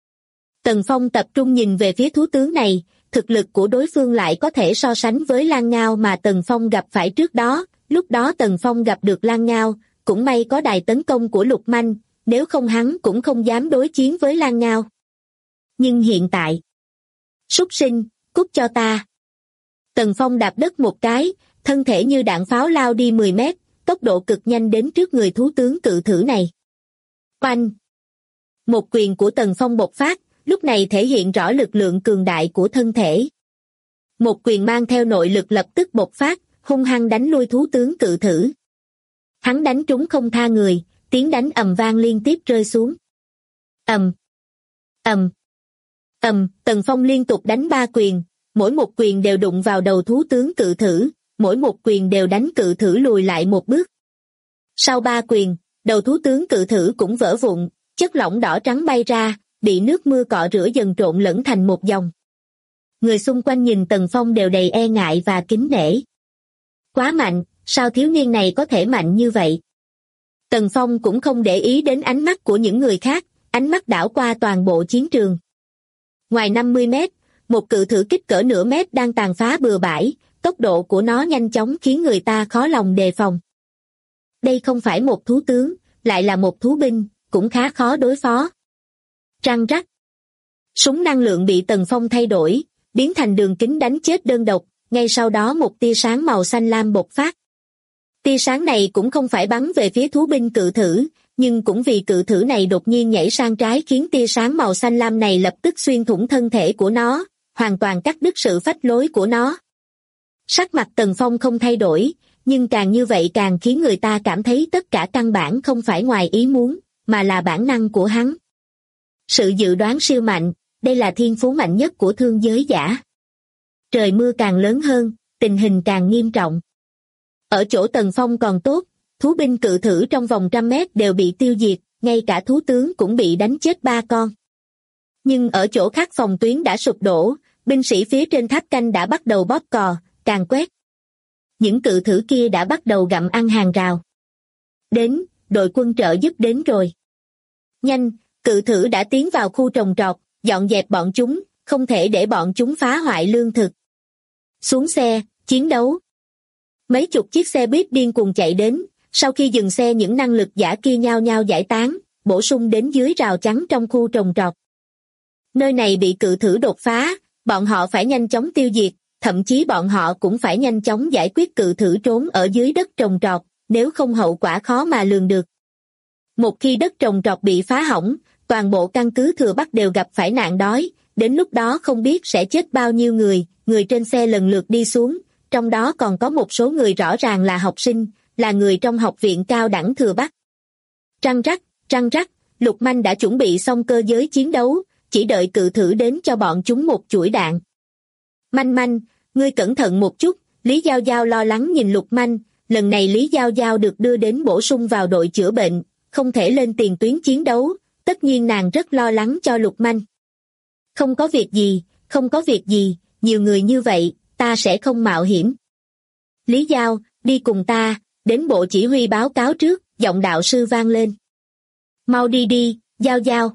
Tần Phong tập trung nhìn về phía thú tướng này, thực lực của đối phương lại có thể so sánh với Lang Ngao mà Tần Phong gặp phải trước đó, lúc đó Tần Phong gặp được Lang Ngao, cũng may có đài tấn công của Lục Manh, nếu không hắn cũng không dám đối chiến với Lang Ngao. Nhưng hiện tại, súc sinh, cút cho ta. Tần Phong đạp đất một cái, thân thể như đạn pháo lao đi 10 mét, tốc độ cực nhanh đến trước người thú tướng cự thử này. Oanh! Một quyền của Tần Phong bộc phát, lúc này thể hiện rõ lực lượng cường đại của thân thể. Một quyền mang theo nội lực lập tức bộc phát, hung hăng đánh lui thú tướng cự thử. Hắn đánh trúng không tha người, tiếng đánh ầm vang liên tiếp rơi xuống. Ầm, ầm, ầm, Tần Phong liên tục đánh 3 quyền, mỗi một quyền đều đụng vào đầu thú tướng cự thử, mỗi một quyền đều đánh cự thử lùi lại một bước. Sau 3 quyền, đầu thú tướng cự thử cũng vỡ vụn, chất lỏng đỏ trắng bay ra, bị nước mưa cọ rửa dần trộn lẫn thành một dòng. Người xung quanh nhìn Tần Phong đều đầy e ngại và kính nể. Quá mạnh, sao thiếu niên này có thể mạnh như vậy? Tần Phong cũng không để ý đến ánh mắt của những người khác, ánh mắt đảo qua toàn bộ chiến trường. Ngoài 50 mét, một cự thử kích cỡ nửa mét đang tàn phá bừa bãi, tốc độ của nó nhanh chóng khiến người ta khó lòng đề phòng. Đây không phải một thú tướng, lại là một thú binh, cũng khá khó đối phó. Răng rắc. Súng năng lượng bị Tần Phong thay đổi, biến thành đường kính đánh chết đơn độc, ngay sau đó một tia sáng màu xanh lam bộc phát. Tia sáng này cũng không phải bắn về phía thú binh cự thử, nhưng cũng vì cự thử này đột nhiên nhảy sang trái khiến tia sáng màu xanh lam này lập tức xuyên thủng thân thể của nó, hoàn toàn cắt đứt sự phách lối của nó. Sắc mặt Tần Phong không thay đổi, nhưng càng như vậy càng khiến người ta cảm thấy tất cả căn bản không phải ngoài ý muốn, mà là bản năng của hắn. Sự dự đoán siêu mạnh, đây là thiên phú mạnh nhất của thương giới giả. Trời mưa càng lớn hơn, tình hình càng nghiêm trọng. Ở chỗ Tần Phong còn tốt, thú binh cự thử trong vòng 100 mét đều bị tiêu diệt, ngay cả thú tướng cũng bị đánh chết 3 con. Nhưng ở chỗ khác phòng tuyến đã sụp đổ, binh sĩ phía trên tháp canh đã bắt đầu bóp cò, càng quét. Những cự thử kia đã bắt đầu gặm ăn hàng rào. Đến, đội quân trợ giúp đến rồi. Nhanh, cự thử đã tiến vào khu trồng trọt, dọn dẹp bọn chúng, không thể để bọn chúng phá hoại lương thực. Xuống xe, chiến đấu. Mấy chục chiếc xe buýt điên cuồng chạy đến, sau khi dừng xe những năng lực giả kia nhao nhao giải tán, bổ sung đến dưới rào chắn trong khu trồng trọt. Nơi này bị cự thử đột phá, bọn họ phải nhanh chóng tiêu diệt, thậm chí bọn họ cũng phải nhanh chóng giải quyết cự thử trốn ở dưới đất trồng trọt, nếu không hậu quả khó mà lường được. Một khi đất trồng trọt bị phá hỏng, toàn bộ căn cứ Thừa Bắc đều gặp phải nạn đói, đến lúc đó không biết sẽ chết bao nhiêu người trên xe lần lượt đi xuống, trong đó còn có một số người rõ ràng là học sinh, là người trong học viện cao đẳng Thừa Bắc. Răng rắc, Lục Manh đã chuẩn bị xong cơ giới chiến đấu, chỉ đợi cự thử đến cho bọn chúng một chuỗi đạn. Manh, ngươi cẩn thận một chút, Lý Giao Giao lo lắng nhìn Lục Manh, lần này Lý Giao Giao được đưa đến bổ sung vào đội chữa bệnh, không thể lên tiền tuyến chiến đấu, tất nhiên nàng rất lo lắng cho Lục Manh. Không có việc gì, nhiều người như vậy, ta sẽ không mạo hiểm. Lý Giao, đi cùng ta, đến bộ chỉ huy báo cáo trước, giọng đạo sư vang lên. Mau đi, Giao Giao.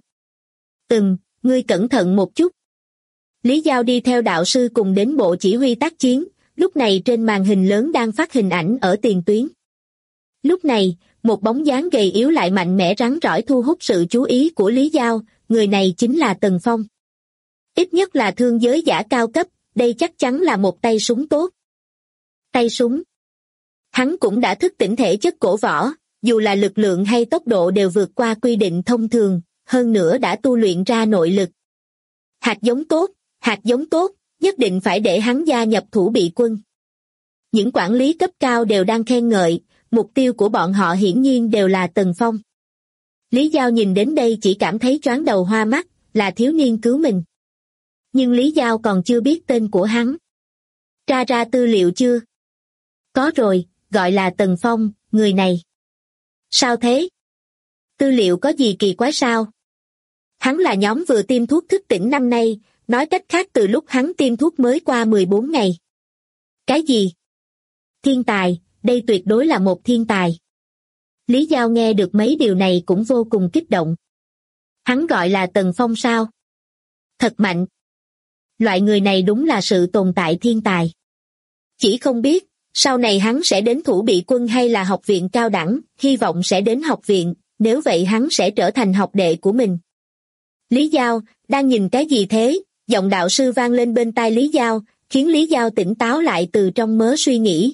Ngươi cẩn thận một chút. Lý Giao đi theo đạo sư cùng đến bộ chỉ huy tác chiến, lúc này trên màn hình lớn đang phát hình ảnh ở tiền tuyến. Lúc này, một bóng dáng gầy yếu lại mạnh mẽ rắn rỏi thu hút sự chú ý của Lý Giao, người này chính là Tần Phong. Ít nhất là thương giới giả cao cấp, đây chắc chắn là một tay súng tốt. Tay súng. Hắn cũng đã thức tỉnh thể chất cổ võ, dù là lực lượng hay tốc độ đều vượt qua quy định thông thường, hơn nữa đã tu luyện ra nội lực. Hạt giống tốt, nhất định phải để hắn gia nhập thủ bị quân. Những quản lý cấp cao đều đang khen ngợi, mục tiêu của bọn họ hiển nhiên đều là Tần Phong. Lý Giao nhìn đến đây chỉ cảm thấy choáng đầu hoa mắt, là thiếu niên cứu mình. Nhưng Lý Giao còn chưa biết tên của hắn. Tra ra tư liệu chưa? Có rồi, gọi là Tần Phong, người này. Sao thế? Tư liệu có gì kỳ quái sao? Hắn là nhóm vừa tiêm thuốc thức tỉnh năm nay, nói cách khác từ lúc hắn tiêm thuốc mới qua 14 ngày. Cái gì? Thiên tài, đây tuyệt đối là một thiên tài. Lý Giao nghe được mấy điều này cũng vô cùng kích động. Hắn gọi là Tần Phong sao? Thật mạnh. Loại người này đúng là sự tồn tại thiên tài. Chỉ không biết, sau này hắn sẽ đến thủ bị quân hay là học viện cao đẳng, hy vọng sẽ đến học viện, nếu vậy hắn sẽ trở thành học đệ của mình. Lý Giao, đang nhìn cái gì thế? Giọng đạo sư vang lên bên tai Lý Giao, khiến Lý Giao tỉnh táo lại từ trong mớ suy nghĩ.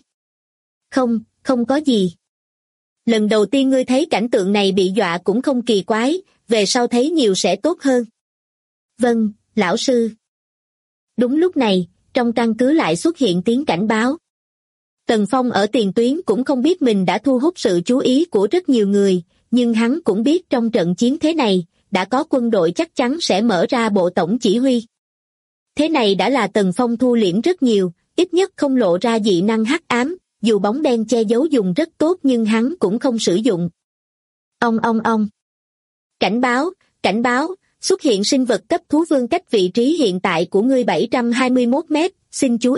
Không có gì. Lần đầu tiên ngươi thấy cảnh tượng này bị dọa cũng không kỳ quái, về sau thấy nhiều sẽ tốt hơn. Vâng, lão sư. Đúng lúc này, trong căn cứ lại xuất hiện tiếng cảnh báo. Tần Phong ở tiền tuyến cũng không biết mình đã thu hút sự chú ý của rất nhiều người, nhưng hắn cũng biết trong trận chiến thế này, đã có quân đội chắc chắn sẽ mở ra bộ tổng chỉ huy. Thế này đã là Tần Phong thu liễm rất nhiều, ít nhất không lộ ra dị năng hắc ám, dù bóng đen che giấu dùng rất tốt nhưng hắn cũng không sử dụng. Ông. Cảnh báo, xuất hiện sinh vật cấp thú vương cách vị trí hiện tại của ngươi 721 mét, xin chú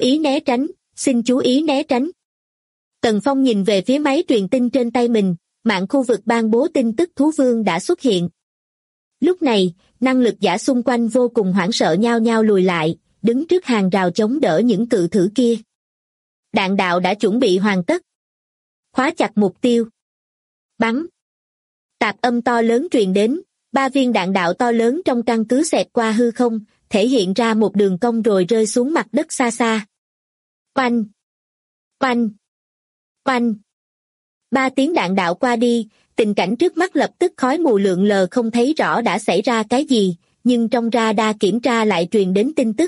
ý né tránh. Tần Phong nhìn về phía máy truyền tin trên tay mình, mạng khu vực ban bố tin tức thú vương đã xuất hiện. Lúc này, năng lực giả xung quanh vô cùng hoảng sợ nhao nhao lùi lại, đứng trước hàng rào chống đỡ những cự thử kia. Đạn đạo đã chuẩn bị hoàn tất. Khóa chặt mục tiêu. Bắn. Tạp âm to lớn truyền đến, 3 viên đạn đạo to lớn trong căn cứ xẹt qua hư không, thể hiện ra một đường cong rồi rơi xuống mặt đất xa xa. Oanh! Oanh! Oanh! 3 tiếng đạn đạo qua đi, tình cảnh trước mắt lập tức khói mù lượn lờ không thấy rõ đã xảy ra cái gì, nhưng trong radar kiểm tra lại truyền đến tin tức.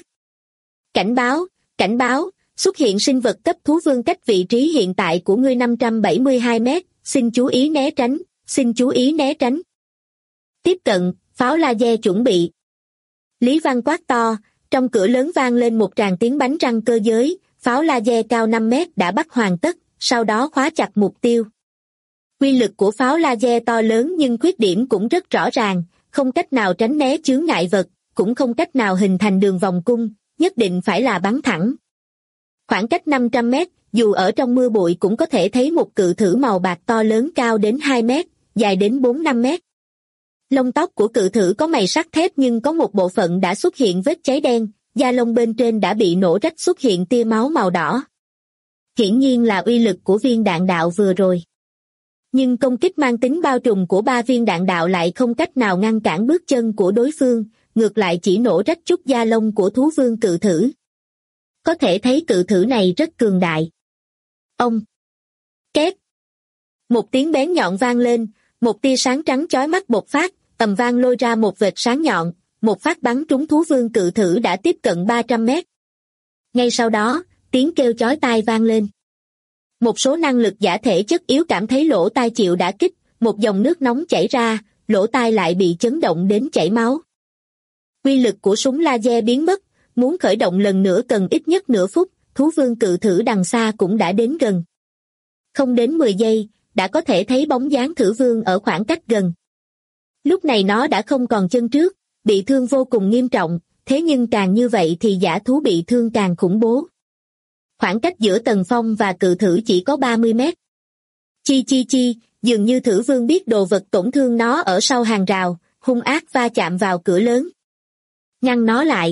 Cảnh báo, xuất hiện sinh vật cấp thú vương cách vị trí hiện tại của ngươi 572 mét, xin chú ý né tránh, xin chú ý né tránh. Tiếp cận, pháo laser chuẩn bị. Lý Văn quát to, trong cửa lớn vang lên một tràng tiếng bánh răng cơ giới, pháo laser cao 5 mét đã bắt hoàn tất, sau đó khóa chặt mục tiêu. Quy lực của pháo laser to lớn nhưng khuyết điểm cũng rất rõ ràng, không cách nào tránh né chướng ngại vật, cũng không cách nào hình thành đường vòng cung, nhất định phải là bắn thẳng. Khoảng cách 500 mét, dù ở trong mưa bụi cũng có thể thấy một cự thử màu bạc to lớn cao đến 2 mét, dài đến 4-5 mét. Lông tóc của cự thử có mày sắt thép nhưng có một bộ phận đã xuất hiện vết cháy đen, da lông bên trên đã bị nổ rách xuất hiện tia máu màu đỏ. Hiển nhiên là uy lực của viên đạn đạo vừa rồi. Nhưng công kích mang tính bao trùm của 3 viên đạn đạo lại không cách nào ngăn cản bước chân của đối phương, ngược lại chỉ nổ rách chút da lông của thú vương cự thử. Có thể thấy cự thử này rất cường đại. Ông! Két! Một tiếng bén nhọn vang lên, một tia sáng trắng chói mắt bộc phát, ầm vang lôi ra một vệt sáng nhọn, một phát bắn trúng thú vương cự thử đã tiếp cận 300 mét. Ngay sau đó, tiếng kêu chói tai vang lên. Một số năng lực giả thể chất yếu cảm thấy lỗ tai chịu đả kích, một dòng nước nóng chảy ra, lỗ tai lại bị chấn động đến chảy máu. Uy lực của súng laser biến mất, muốn khởi động lần nữa cần ít nhất nửa phút, thú vương cự thử đằng xa cũng đã đến gần. Không đến 10 giây, đã có thể thấy bóng dáng thử vương ở khoảng cách gần. Lúc này nó đã không còn chân trước, bị thương vô cùng nghiêm trọng, thế nhưng càng như vậy thì giả thú bị thương càng khủng bố. Khoảng cách giữa Tần Phong và cự thử chỉ có 30 mét. Chi, dường như thử vương biết đồ vật tổn thương nó ở sau hàng rào, hung ác va chạm vào cửa lớn. Ngăn nó lại.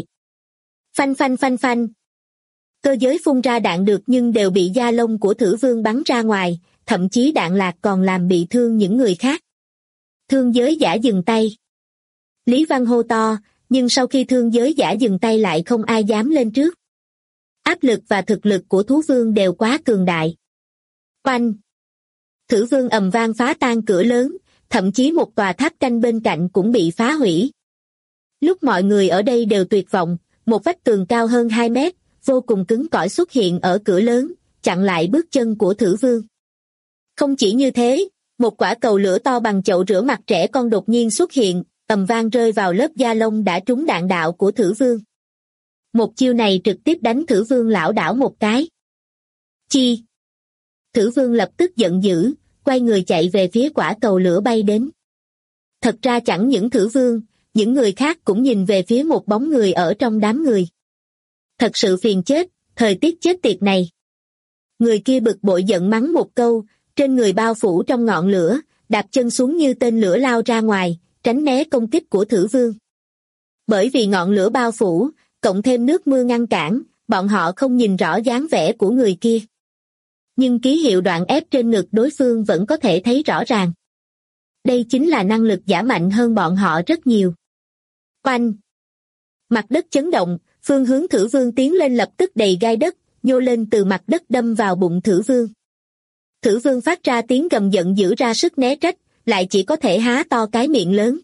Phanh. Cơ giới phun ra đạn được nhưng đều bị da lông của thử vương bắn ra ngoài, thậm chí đạn lạc còn làm bị thương những người khác. Thương giới giả dừng tay. Lý Văn hô to, nhưng sau khi thương giới giả dừng tay lại không ai dám lên trước. Áp lực và thực lực của thú vương đều quá cường đại. Oanh! Thử vương ầm vang phá tan cửa lớn, thậm chí một tòa tháp canh bên cạnh cũng bị phá hủy. Lúc mọi người ở đây đều tuyệt vọng, một vách tường cao hơn 2 mét, vô cùng cứng cỏi xuất hiện ở cửa lớn, chặn lại bước chân của thử vương. Không chỉ như thế, một quả cầu lửa to bằng chậu rửa mặt trẻ con đột nhiên xuất hiện, ầm vang rơi vào lớp da lông đã trúng đạn đạo của thử vương. Một chiêu này trực tiếp đánh thử vương lảo đảo một cái. Chi! Thử vương lập tức giận dữ, quay người chạy về phía quả cầu lửa bay đến. Thật ra chẳng những thử vương, những người khác cũng nhìn về phía một bóng người ở trong đám người. Thật sự phiền chết, thời tiết chết tiệt này. Người kia bực bội giận mắng một câu, trên người bao phủ trong ngọn lửa, đạp chân xuống như tên lửa lao ra ngoài, tránh né công kích của thử vương. Bởi vì ngọn lửa bao phủ, cộng thêm nước mưa ngăn cản, bọn họ không nhìn rõ dáng vẻ của người kia. Nhưng ký hiệu đoạn ép trên ngực đối phương vẫn có thể thấy rõ ràng. Đây chính là năng lực giả mạnh hơn bọn họ rất nhiều. Oanh! Mặt đất chấn động, phương hướng thử vương tiến lên lập tức đầy gai đất, nhô lên từ mặt đất đâm vào bụng thử vương. Thử vương phát ra tiếng gầm giận dữ ra sức né trách, lại chỉ có thể há to cái miệng lớn.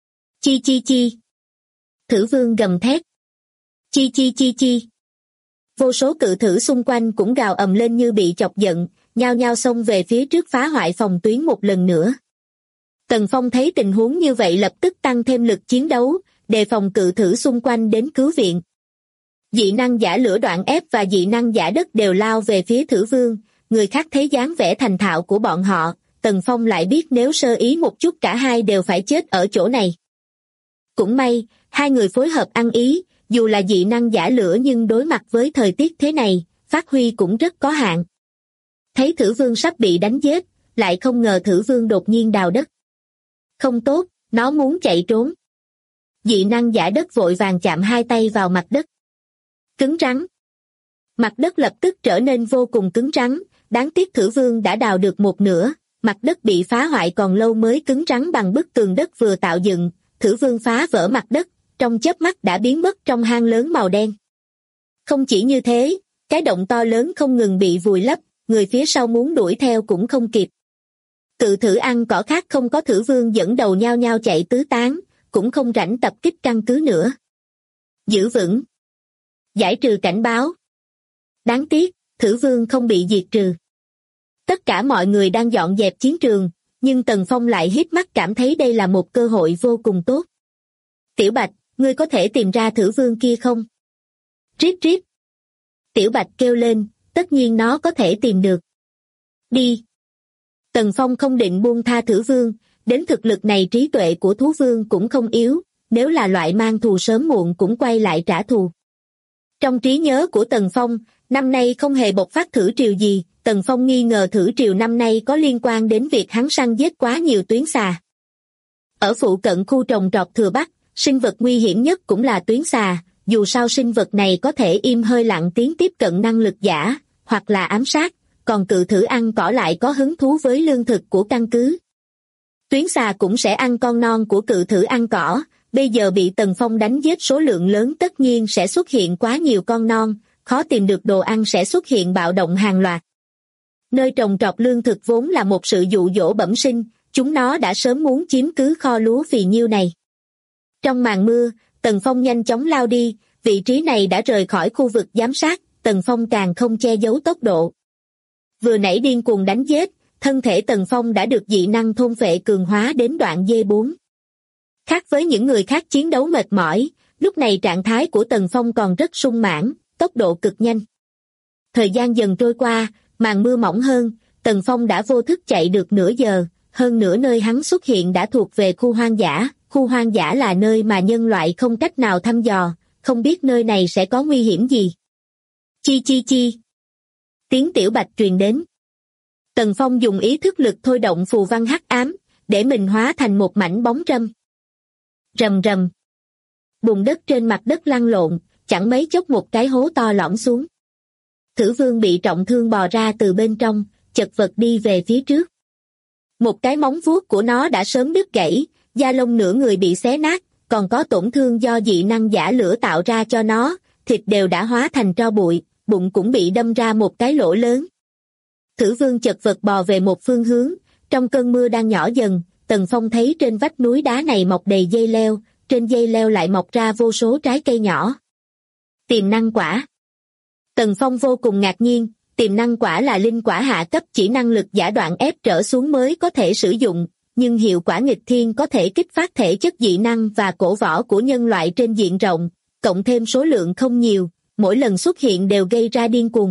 Chi. Thử vương gầm thét. Chi. Vô số cự thử xung quanh cũng gào ầm lên như bị chọc giận, nhao nhao xông về phía trước phá hoại phòng tuyến một lần nữa. Tần Phong thấy tình huống như vậy lập tức tăng thêm lực chiến đấu, đề phòng cự thử xung quanh đến cứu viện. Dị năng giả lửa đoạn ép và dị năng giả đất đều lao về phía thử vương, người khác thấy dáng vẻ thành thạo của bọn họ, Tần Phong lại biết nếu sơ ý một chút cả hai đều phải chết ở chỗ này. Cũng may, hai người phối hợp ăn ý, dù là dị năng giả lửa nhưng đối mặt với thời tiết thế này, phát huy cũng rất có hạn. Thấy thử vương sắp bị đánh giết, lại không ngờ thử vương đột nhiên đào đất. Không tốt, Nó muốn chạy trốn. Dị năng giả đất vội vàng chạm hai tay vào mặt đất. Cứng rắn. Mặt đất lập tức trở nên vô cùng cứng rắn, đáng tiếc Thử Vương đã đào được một nửa, mặt đất bị phá hoại còn lâu mới cứng rắn bằng bức tường đất vừa tạo dựng. Thử Vương phá vỡ mặt đất, trong chớp mắt đã biến mất trong hang lớn màu đen. Không chỉ như thế, cái động to lớn không ngừng bị vùi lấp, người phía sau muốn đuổi theo cũng không kịp. Cự thử ăn cỏ khác không có Thử Vương dẫn đầu nhao nhao chạy tứ tán, cũng không rảnh tập kích căn cứ nữa. Giữ vững. Giải trừ cảnh báo. Đáng tiếc, Thử Vương không bị diệt trừ. Tất cả mọi người đang dọn dẹp chiến trường, nhưng Tần Phong lại híp mắt cảm thấy đây là một cơ hội vô cùng tốt. Tiểu Bạch, ngươi có thể tìm ra Thử Vương kia không? Rít rít. Tiểu Bạch kêu lên, tất nhiên nó có thể tìm được. Đi. Tần Phong không định buông tha Thử Vương, đến thực lực này trí tuệ của thú vương cũng không yếu, nếu là loại mang thù sớm muộn cũng quay lại trả thù. Trong trí nhớ của Tần Phong, năm nay không hề bộc phát thử triều gì, Tần Phong nghi ngờ thử triều năm nay có liên quan đến việc hắn săn giết quá nhiều tuyến xà. Ở phụ cận khu trồng trọt Thừa Bắc, sinh vật nguy hiểm nhất cũng là tuyến xà, dù sao sinh vật này có thể im hơi lặng tiếng tiếp cận năng lực giả, hoặc là ám sát, còn cự thử ăn cỏ lại có hứng thú với lương thực của căn cứ. Tuyến xà cũng sẽ ăn con non của cự thử ăn cỏ, bây giờ bị Tần Phong đánh giết số lượng lớn tất nhiên sẽ xuất hiện quá nhiều con non, khó tìm được đồ ăn sẽ xuất hiện bạo động hàng loạt. Nơi trồng trọt lương thực vốn là một sự dụ dỗ bẩm sinh, chúng nó đã sớm muốn chiếm cứ kho lúa phì nhiêu này. Trong màn mưa, Tần Phong nhanh chóng lao đi, vị trí này đã rời khỏi khu vực giám sát, Tần Phong càng không che giấu tốc độ. Vừa nãy điên cuồng đánh giết, thân thể Tần Phong đã được dị năng thôn phệ cường hóa đến đoạn D4. Khác với những người khác chiến đấu mệt mỏi, lúc này trạng thái của Tần Phong còn rất sung mãn, tốc độ cực nhanh. Thời gian dần trôi qua, màn mưa mỏng hơn, Tần Phong đã vô thức chạy được nửa giờ, hơn nửa nơi hắn xuất hiện đã thuộc về khu hoang dã là nơi mà nhân loại không cách nào thăm dò, không biết nơi này sẽ có nguy hiểm gì. Chi chi chi. Tiếng Tiểu Bạch truyền đến. Tần Phong dùng ý thức lực thôi động phù văn hắc ám, để mình hóa thành một mảnh bóng râm. Rầm rầm. Bùn đất trên mặt đất lăn lộn, chẳng mấy chốc một cái hố to lõm xuống. Thử Vương bị trọng thương bò ra từ bên trong, chật vật đi về phía trước. Một cái móng vuốt của nó đã sớm đứt gãy, da lông nửa người bị xé nát, còn có tổn thương do dị năng giả lửa tạo ra cho nó, thịt đều đã hóa thành tro bụi, bụng cũng bị đâm ra một cái lỗ lớn. Thử Vương chật vật bò về một phương hướng, trong cơn mưa đang nhỏ dần, Tần Phong thấy trên vách núi đá này mọc đầy dây leo, trên dây leo lại mọc ra vô số trái cây nhỏ. Tiềm năng quả. Tần Phong vô cùng ngạc nhiên, tiềm năng quả là linh quả hạ cấp chỉ năng lực giả đoạn ép trở xuống mới có thể sử dụng, nhưng hiệu quả nghịch thiên có thể kích phát thể chất dị năng và cổ võ của nhân loại trên diện rộng, cộng thêm số lượng không nhiều, mỗi lần xuất hiện đều gây ra điên cuồng.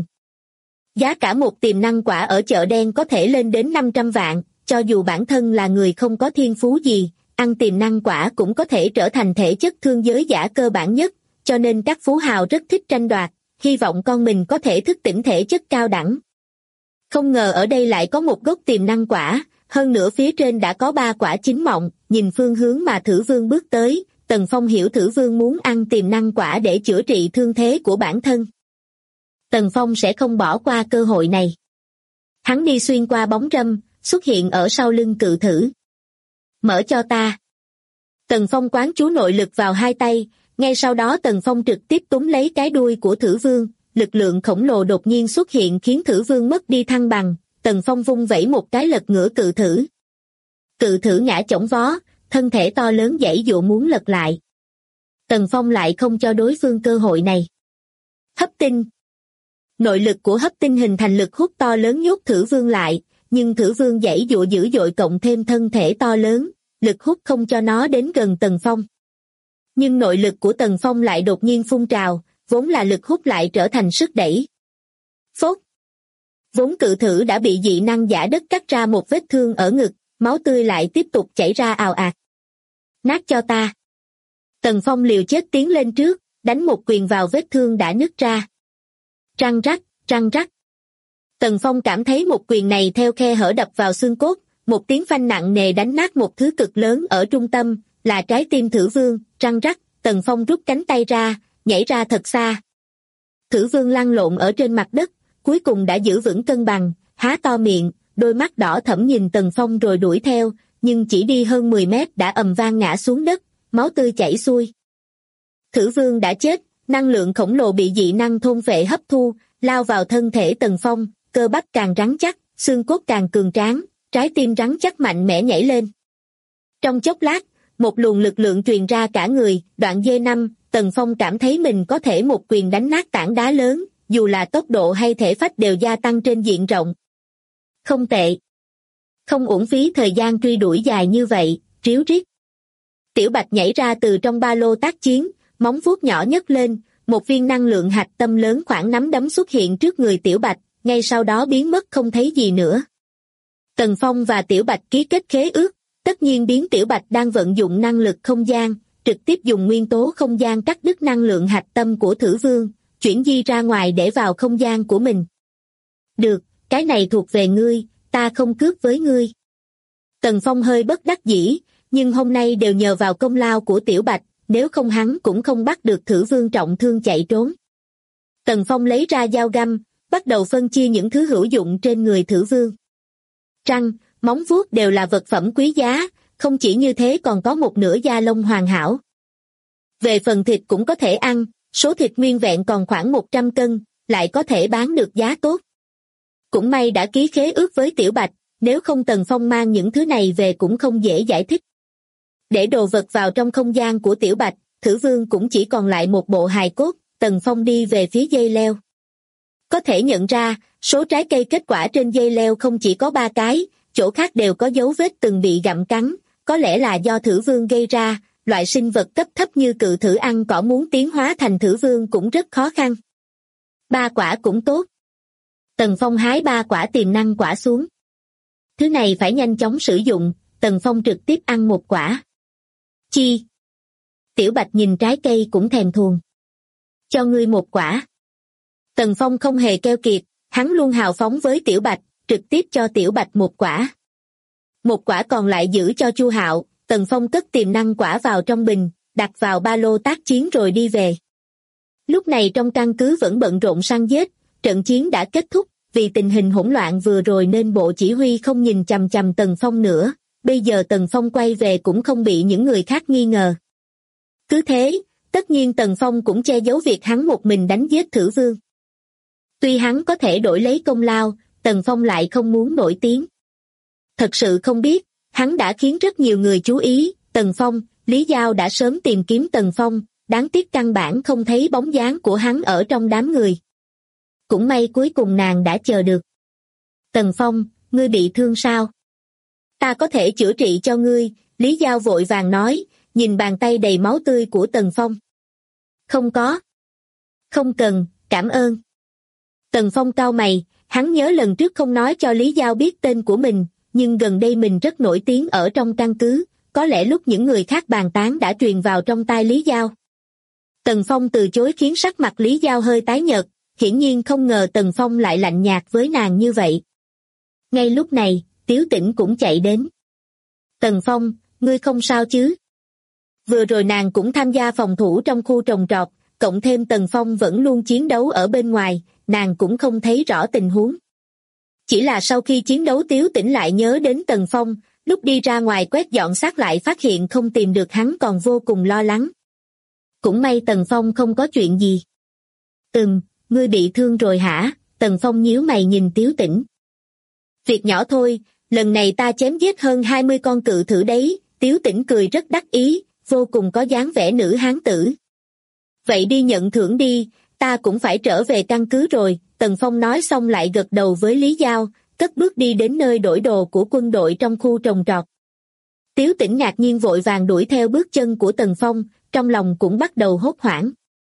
Giá cả một tiềm năng quả ở chợ đen có thể lên đến 500 vạn, cho dù bản thân là người không có thiên phú gì, ăn tiềm năng quả cũng có thể trở thành thể chất thương giới giả cơ bản nhất, cho nên các phú hào rất thích tranh đoạt, hy vọng con mình có thể thức tỉnh thể chất cao đẳng. Không ngờ ở đây lại có một gốc tiềm năng quả, hơn nữa phía trên đã có 3 quả chín mọng, nhìn phương hướng mà Thử Vương bước tới, Tần Phong hiểu Thử Vương muốn ăn tiềm năng quả để chữa trị thương thế của bản thân. Tần Phong sẽ không bỏ qua cơ hội này. Hắn đi xuyên qua bóng râm, xuất hiện ở sau lưng cự thử. Mở cho ta. Tần Phong quán chú nội lực vào hai tay, ngay sau đó Tần Phong trực tiếp túm lấy cái đuôi của Thử Vương, lực lượng khổng lồ đột nhiên xuất hiện khiến Thử Vương mất đi thăng bằng, Tần Phong vung vẩy một cái lật ngửa cự thử. Cự thử ngã chỏng vó, thân thể to lớn giãy giụa muốn lật lại. Tần Phong lại không cho đối phương cơ hội này. Hấp tinh. Nội lực của hấp tinh hình thành lực hút to lớn nhốt Thử Vương lại, nhưng Thử Vương giãy giụa dữ dội cộng thêm thân thể to lớn, lực hút không cho nó đến gần Tần Phong. Nhưng nội lực của Tần Phong lại đột nhiên phun trào, vốn là lực hút lại trở thành sức đẩy. Phốt. Vốn cự thử đã bị dị năng giả đất cắt ra một vết thương ở ngực, máu tươi lại tiếp tục chảy ra ào ạt. Nát cho ta. Tần Phong liều chết tiến lên trước, đánh một quyền vào vết thương đã nứt ra. Răng rắc, răng rắc. Tần Phong cảm thấy một quyền này theo khe hở đập vào xương cốt, một tiếng phanh nặng nề đánh nát một thứ cực lớn ở trung tâm, là trái tim Thử Vương, răng rắc, Tần Phong rút cánh tay ra, nhảy ra thật xa. Thử Vương lăn lộn ở trên mặt đất, cuối cùng đã giữ vững cân bằng, há to miệng, đôi mắt đỏ thẫm nhìn Tần Phong rồi đuổi theo, nhưng chỉ đi hơn 10 mét đã ầm vang ngã xuống đất, máu tươi chảy xuôi. Thử Vương đã chết, năng lượng khổng lồ bị dị năng thôn phệ hấp thu, lao vào thân thể Tần Phong, cơ bắp càng rắn chắc, xương cốt càng cường tráng, trái tim rắn chắc mạnh mẽ nhảy lên. Trong chốc lát, một luồng lực lượng truyền ra cả người, đoạn D5, Tần Phong cảm thấy mình có thể một quyền đánh nát tảng đá lớn, dù là tốc độ hay thể phách đều gia tăng trên diện rộng. Không tệ. Không uổng phí thời gian truy đuổi dài như vậy, ríu rít. Tiểu Bạch nhảy ra từ trong ba lô tác chiến, móng vuốt nhỏ nhấc lên, một viên năng lượng hạch tâm lớn khoảng nắm đấm xuất hiện trước người Tiểu Bạch, ngay sau đó biến mất không thấy gì nữa. Tần Phong và Tiểu Bạch ký kết khế ước, tất nhiên biến Tiểu Bạch đang vận dụng năng lực không gian, trực tiếp dùng nguyên tố không gian cắt đứt năng lượng hạch tâm của Thử Vương, chuyển di ra ngoài để vào không gian của mình. Được, cái này thuộc về ngươi, ta không cướp với ngươi. Tần Phong hơi bất đắc dĩ, nhưng hôm nay đều nhờ vào công lao của Tiểu Bạch, nếu không hắn cũng không bắt được Thử Vương trọng thương chạy trốn. Tần Phong lấy ra dao găm, bắt đầu phân chia những thứ hữu dụng trên người Thử Vương. Răng, móng vuốt đều là vật phẩm quý giá, không chỉ như thế còn có một nửa da lông hoàn hảo. Về phần thịt cũng có thể ăn, số thịt nguyên vẹn còn khoảng 100 cân, lại có thể bán được giá tốt. Cũng may đã ký khế ước với Tiểu Bạch, nếu không Tần Phong mang những thứ này về cũng không dễ giải thích. Để đồ vật vào trong không gian của Tiểu Bạch, Thử Vương cũng chỉ còn lại một bộ hài cốt, Tần Phong đi về phía dây leo. Có thể nhận ra, số trái cây kết quả trên dây leo không chỉ có 3 cái, chỗ khác đều có dấu vết từng bị gặm cắn, có lẽ là do Thử Vương gây ra, loại sinh vật cấp thấp như cự thử ăn cỏ muốn tiến hóa thành Thử Vương cũng rất khó khăn. 3 quả cũng tốt. Tần Phong hái 3 quả tiềm năng quả xuống. Thứ này phải nhanh chóng sử dụng, Tần Phong trực tiếp ăn 1 quả. Chi? Tiểu Bạch nhìn trái cây cũng thèm thuồng. Cho ngươi 1 quả. Tần Phong không hề keo kiệt, hắn luôn hào phóng với Tiểu Bạch, trực tiếp cho Tiểu Bạch 1 quả. 1 quả còn lại giữ cho Chu Hạo, Tần Phong cất tiềm năng quả vào trong bình, đặt vào ba lô tác chiến rồi đi về. Lúc này trong căn cứ vẫn bận rộn săn giết, trận chiến đã kết thúc, vì tình hình hỗn loạn vừa rồi nên bộ chỉ huy không nhìn chằm chằm Tần Phong nữa, bây giờ Tần Phong quay về cũng không bị những người khác nghi ngờ. Cứ thế, tất nhiên Tần Phong cũng che giấu việc hắn một mình đánh giết Thử Vương. Tuy hắn có thể đổi lấy công lao, Tần Phong lại không muốn nổi tiếng. Thật sự không biết, hắn đã khiến rất nhiều người chú ý, Tần Phong, Lý Giao đã sớm tìm kiếm Tần Phong, đáng tiếc căn bản không thấy bóng dáng của hắn ở trong đám người. Cũng may cuối cùng nàng đã chờ được. Tần Phong, ngươi bị thương sao? Ta có thể chữa trị cho ngươi, Lý Giao vội vàng nói, nhìn bàn tay đầy máu tươi của Tần Phong. Không có. Không cần, cảm ơn. Tần Phong cau mày, hắn nhớ lần trước không nói cho Lý Giao biết tên của mình, nhưng gần đây mình rất nổi tiếng ở trong căn cứ, có lẽ lúc những người khác bàn tán đã truyền vào trong tai Lý Giao. Tần Phong từ chối khiến sắc mặt Lý Giao hơi tái nhợt, hiển nhiên không ngờ Tần Phong lại lạnh nhạt với nàng như vậy. Ngay lúc này, Tiếu Tĩnh cũng chạy đến. Tần Phong, ngươi không sao chứ? Vừa rồi nàng cũng tham gia phòng thủ trong khu trồng trọt, cộng thêm Tần Phong vẫn luôn chiến đấu ở bên ngoài, nàng cũng không thấy rõ tình huống. Chỉ là sau khi chiến đấu Tiếu Tĩnh lại nhớ đến Tần Phong, lúc đi ra ngoài quét dọn xác lại phát hiện không tìm được hắn còn vô cùng lo lắng. Cũng may Tần Phong không có chuyện gì. Ngươi bị thương rồi hả? Tần Phong nhíu mày nhìn Tiếu Tĩnh. Việc nhỏ thôi, lần này ta chém giết hơn 20 con cự thử đấy, Tiếu Tĩnh cười rất đắc ý, vô cùng có dáng vẻ nữ hán tử. Vậy đi nhận thưởng đi, ta cũng phải trở về căn cứ rồi, Tần Phong nói xong lại gật đầu với Lý Giao, cất bước đi đến nơi đổi đồ của quân đội trong khu trồng trọt. Tiếu Tĩnh ngạc nhiên vội vàng đuổi theo bước chân của Tần Phong, trong lòng cũng bắt đầu hốt hoảng.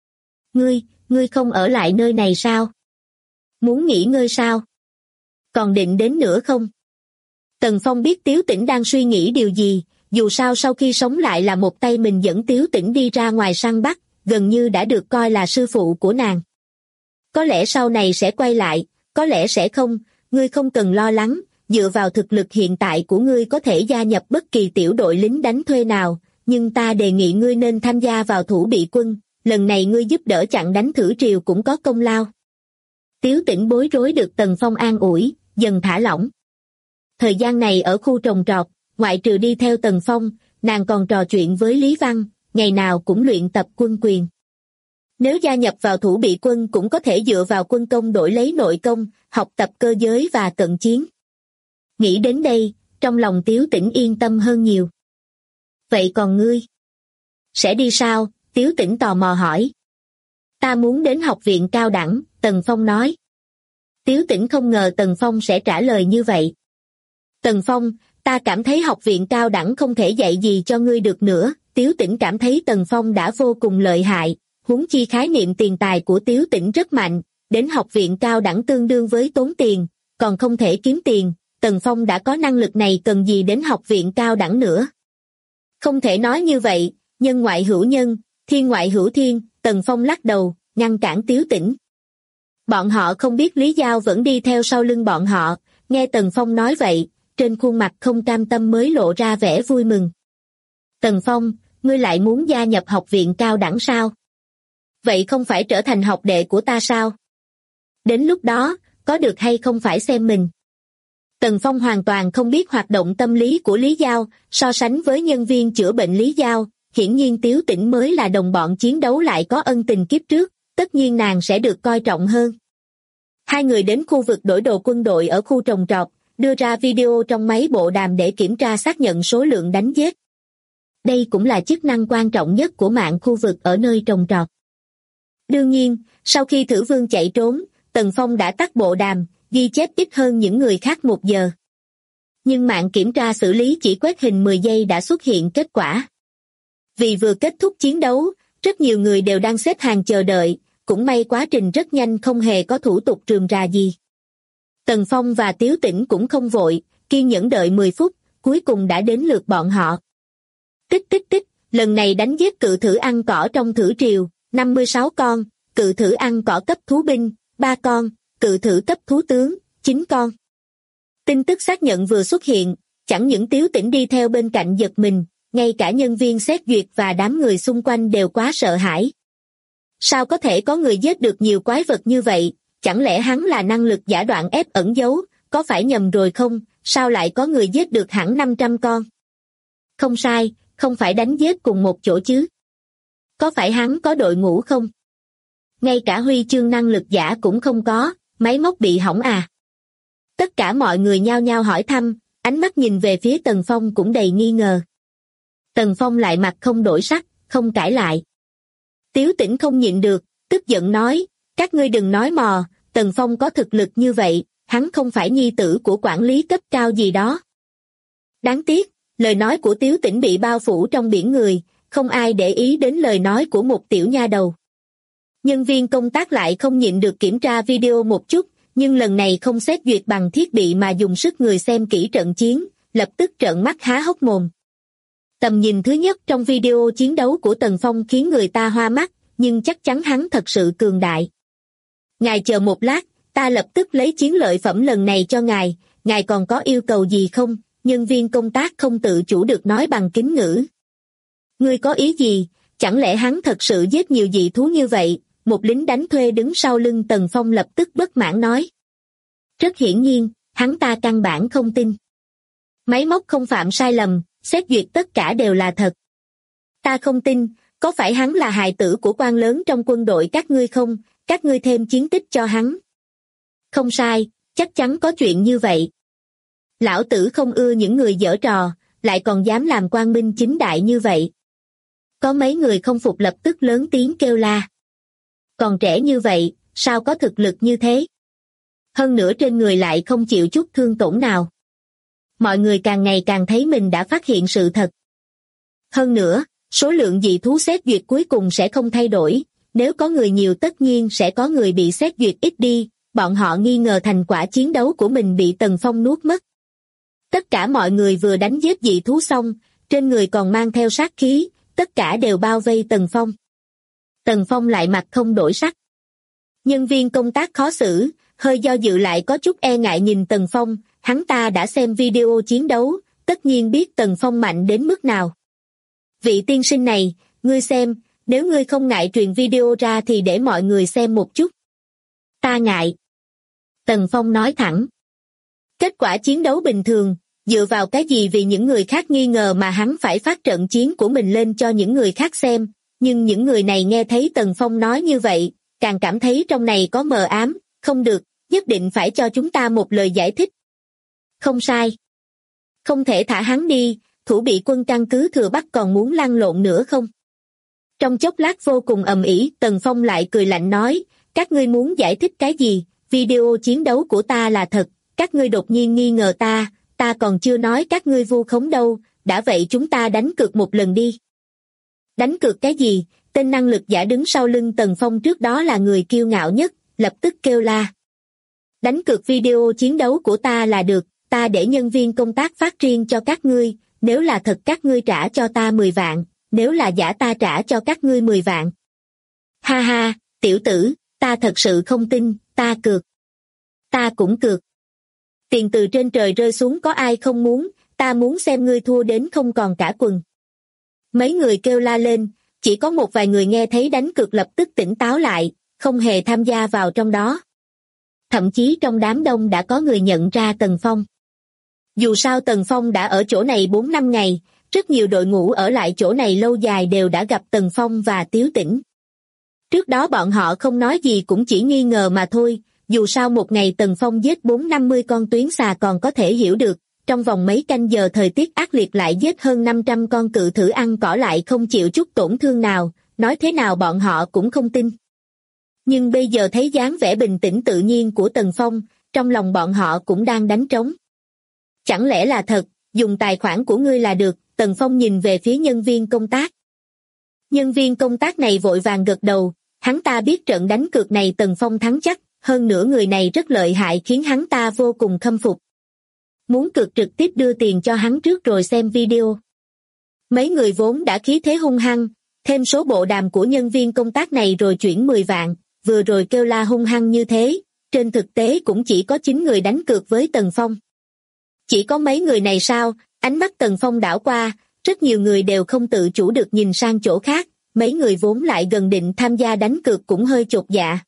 Ngươi không ở lại nơi này sao? Muốn nghỉ ngơi sao? Còn định đến nữa không? Tần Phong biết Tiếu Tĩnh đang suy nghĩ điều gì, dù sao sau khi sống lại là một tay mình dẫn Tiếu Tĩnh đi ra ngoài săn bắt, gần như đã được coi là sư phụ của nàng. Có lẽ sau này sẽ quay lại, có lẽ sẽ không, ngươi không cần lo lắng, dựa vào thực lực hiện tại của ngươi có thể gia nhập bất kỳ tiểu đội lính đánh thuê nào, nhưng ta đề nghị ngươi nên tham gia vào thủ bị quân, lần này ngươi giúp đỡ chặn đánh Thử Triều cũng có công lao. Tiếu Tĩnh bối rối được Tần Phong an ủi, dần thả lỏng. Thời gian này ở khu trồng trọt, ngoại trừ đi theo Tần Phong, nàng còn trò chuyện với Lý Văn, ngày nào cũng luyện tập quân quyền. Nếu gia nhập vào thủ bị quân cũng có thể dựa vào quân công đổi lấy nội công, học tập cơ giới và cận chiến. Nghĩ đến đây, trong lòng Tiếu Tĩnh yên tâm hơn nhiều. Vậy còn ngươi? Sẽ đi sao? Tiếu Tĩnh tò mò hỏi. Ta muốn đến học viện cao đẳng, Tần Phong nói. Tiếu Tĩnh không ngờ Tần Phong sẽ trả lời như vậy. Tần Phong, ta cảm thấy học viện cao đẳng không thể dạy gì cho ngươi được nữa. Tiếu Tĩnh cảm thấy Tần Phong đã vô cùng lợi hại, huống chi khái niệm tiền tài của Tiếu Tĩnh rất mạnh, đến học viện cao đẳng tương đương với tốn tiền, còn không thể kiếm tiền, Tần Phong đã có năng lực này cần gì đến học viện cao đẳng nữa. Không thể nói như vậy, nhân ngoại hữu nhân, thiên ngoại hữu thiên, Tần Phong lắc đầu, ngăn cản Tiếu Tĩnh. Bọn họ không biết Lý Giao vẫn đi theo sau lưng bọn họ, nghe Tần Phong nói vậy, trên khuôn mặt không cam tâm mới lộ ra vẻ vui mừng. Tần Phong, ngươi lại muốn gia nhập học viện cao đẳng sao? Vậy không phải trở thành học đệ của ta sao? Đến lúc đó, có được hay không phải xem mình. Tần Phong hoàn toàn không biết hoạt động tâm lý của Lý Giao, so sánh với nhân viên chữa bệnh Lý Giao, hiển nhiên Tiếu Tĩnh mới là đồng bọn chiến đấu lại có ân tình kiếp trước, tất nhiên nàng sẽ được coi trọng hơn. Hai người đến khu vực đổi đồ quân đội ở khu trồng trọt, đưa ra video trong máy bộ đàm để kiểm tra xác nhận số lượng đánh giết. Đây cũng là chức năng quan trọng nhất của mạng khu vực ở nơi trồng trọt. Đương nhiên, sau khi Thử Vương chạy trốn, Tần Phong đã tắt bộ đàm, ghi chép ít hơn những người khác 1 giờ. Nhưng mạng kiểm tra xử lý chỉ quét hình 10 giây đã xuất hiện kết quả. Vì vừa kết thúc chiến đấu, rất nhiều người đều đang xếp hàng chờ đợi, cũng may quá trình rất nhanh không hề có thủ tục rườm rà gì. Tần Phong và Tiếu Tĩnh cũng không vội, kiên nhẫn đợi 10 phút, cuối cùng đã đến lượt bọn họ. Tích tích tích, lần này đánh giết cự thử ăn cỏ trong Thử Triều, 56 con, cự thử ăn cỏ cấp thú binh, 3 con, cự thử cấp thú tướng, 9 con. Tin tức xác nhận vừa xuất hiện, chẳng những Tiếu Tĩnh đi theo bên cạnh giật mình, ngay cả nhân viên xét duyệt và đám người xung quanh đều quá sợ hãi. Sao có thể có người giết được nhiều quái vật như vậy, chẳng lẽ hắn là năng lực giả đoạn ép ẩn giấu, có phải nhầm rồi không, sao lại có người giết được hẳn 500 con? Không sai, không phải đánh giết cùng một chỗ chứ. Có phải hắn có đội ngũ không? Ngay cả huy chương năng lực giả cũng không có, máy móc bị hỏng à? Tất cả mọi người nhao nhao hỏi thăm, ánh mắt nhìn về phía Tần Phong cũng đầy nghi ngờ. Tần Phong lại mặt không đổi sắc, không cãi lại. Tiếu Tĩnh không nhịn được, tức giận nói, các ngươi đừng nói mò, Tần Phong có thực lực như vậy, hắn không phải nhi tử của quản lý cấp cao gì đó. Đáng tiếc, lời nói của Tiếu Tĩnh bị bao phủ trong biển người, không ai để ý đến lời nói của một tiểu nha đầu. Nhân viên công tác lại không nhịn được kiểm tra video một chút, nhưng lần này không xét duyệt bằng thiết bị mà dùng sức người xem kỹ trận chiến, lập tức trợn mắt há hốc mồm. Tầm nhìn thứ nhất trong video chiến đấu của Tần Phong khiến người ta hoa mắt, nhưng chắc chắn hắn thật sự cường đại. Ngài chờ một lát, ta lập tức lấy chiến lợi phẩm lần này cho ngài còn có yêu cầu gì không? Nhân viên công tác không tự chủ được nói bằng kính ngữ. Ngươi có ý gì? Chẳng lẽ hắn thật sự giết nhiều dị thú như vậy? Một lính đánh thuê đứng sau lưng Tần Phong lập tức bất mãn nói. Rất hiển nhiên, hắn ta căn bản không tin. Máy móc không phạm sai lầm, xét duyệt tất cả đều là thật. Ta không tin, có phải hắn là hài tử của quan lớn trong quân đội các ngươi không? Các ngươi thêm chiến tích cho hắn. Không sai, chắc chắn có chuyện như vậy. Lão tử không ưa những người giở trò, lại còn dám làm quang minh chính đại như vậy. Có mấy người không phục lập tức lớn tiếng kêu la. Còn trẻ như vậy, sao có thực lực như thế? Hơn nữa trên người lại không chịu chút thương tổn nào. Mọi người càng ngày càng thấy mình đã phát hiện sự thật. Hơn nữa, số lượng dị thú xét duyệt cuối cùng sẽ không thay đổi, nếu có người nhiều tất nhiên sẽ có người bị xét duyệt ít đi, bọn họ nghi ngờ thành quả chiến đấu của mình bị Tần Phong nuốt mất. Tất cả mọi người vừa đánh giết dị thú xong, trên người còn mang theo sát khí, tất cả đều bao vây Tần Phong. Tần Phong lại mặt không đổi sắc. Nhân viên công tác khó xử, hơi do dự lại có chút e ngại nhìn Tần Phong, hắn ta đã xem video chiến đấu, tất nhiên biết Tần Phong mạnh đến mức nào. Vị tiên sinh này, ngươi xem, nếu ngươi không ngại truyền video ra thì để mọi người xem một chút. Ta ngại. Tần Phong nói thẳng. Kết quả chiến đấu bình thường, dựa vào cái gì vì những người khác nghi ngờ mà hắn phải phát trận chiến của mình lên cho những người khác xem, nhưng những người này nghe thấy Tần Phong nói như vậy, càng cảm thấy trong này có mờ ám, không được, nhất định phải cho chúng ta một lời giải thích. Không sai. Không thể thả hắn đi, thủ bị quân căn cứ Thừa Bắc còn muốn lăn lộn nữa không? Trong chốc lát vô cùng ầm ĩ, Tần Phong lại cười lạnh nói, các ngươi muốn giải thích cái gì, video chiến đấu của ta là thật, các ngươi đột nhiên nghi ngờ ta còn chưa nói các ngươi vu khống đâu, đã vậy chúng ta đánh cược một lần đi. Đánh cược cái gì? Tên năng lực giả đứng sau lưng Tần Phong trước đó là người kiêu ngạo nhất, lập tức kêu la. Đánh cược video chiến đấu của ta là được, ta để nhân viên công tác phát riêng cho các ngươi, nếu là thật các ngươi trả cho ta 10 vạn, nếu là giả ta trả cho các ngươi 10 vạn. Ha ha, tiểu tử, ta thật sự không tin, ta cược. Ta cũng cược. Tiền từ trên trời rơi xuống có ai không muốn, ta muốn xem ngươi thua đến không còn cả quần. Mấy người kêu la lên, chỉ có một vài người nghe thấy đánh cược lập tức tỉnh táo lại, không hề tham gia vào trong đó. Thậm chí trong đám đông đã có người nhận ra Tần Phong. Dù sao Tần Phong đã ở chỗ này 4 năm ngày, rất nhiều đội ngũ ở lại chỗ này lâu dài đều đã gặp Tần Phong và Tiếu Tĩnh. Trước đó bọn họ không nói gì cũng chỉ nghi ngờ mà thôi, dù sao một ngày Tần Phong giết 450 con tuyến xà còn có thể hiểu được, trong vòng mấy canh giờ thời tiết ác liệt lại giết hơn 500 con cự thử ăn cỏ lại không chịu chút tổn thương nào, nói thế nào bọn họ cũng không tin. Nhưng bây giờ thấy dáng vẻ bình tĩnh tự nhiên của Tần Phong, trong lòng bọn họ cũng đang đánh trống. Chẳng lẽ là thật, dùng tài khoản của ngươi là được, Tần Phong nhìn về phía nhân viên công tác. Nhân viên công tác này vội vàng gật đầu, hắn ta biết trận đánh cược này Tần Phong thắng chắc, hơn nữa người này rất lợi hại khiến hắn ta vô cùng khâm phục. Muốn cược trực tiếp đưa tiền cho hắn trước rồi xem video. Mấy người vốn đã khí thế hung hăng, thêm số bộ đàm của nhân viên công tác này rồi chuyển 10 vạn, vừa rồi kêu la hung hăng như thế, trên thực tế cũng chỉ có 9 người đánh cược với Tần Phong. Chỉ có mấy người này sao, ánh mắt Tần Phong đảo qua, rất nhiều người đều không tự chủ được nhìn sang chỗ khác, mấy người vốn lại gần định tham gia đánh cược cũng hơi chột dạ.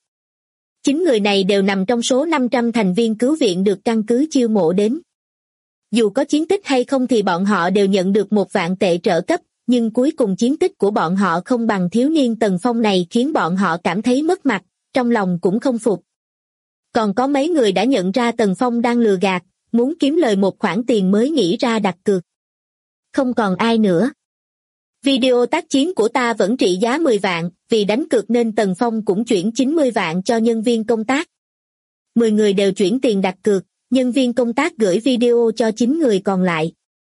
9 người này đều nằm trong số 500 thành viên cứu viện được căn cứ chiêu mộ đến. Dù có chiến tích hay không thì bọn họ đều nhận được 1 vạn tệ trợ cấp, nhưng cuối cùng chiến tích của bọn họ không bằng thiếu niên Tần Phong này khiến bọn họ cảm thấy mất mặt, trong lòng cũng không phục. Còn có mấy người đã nhận ra Tần Phong đang lừa gạt, muốn kiếm lời một khoản tiền mới nghĩ ra đặt cược. Không còn ai nữa. Video tác chiến của ta vẫn trị giá 10 vạn, vì đánh cược nên Tần Phong cũng chuyển 90 vạn cho nhân viên công tác. 10 người đều chuyển tiền đặt cược, nhân viên công tác gửi video cho 9 người còn lại.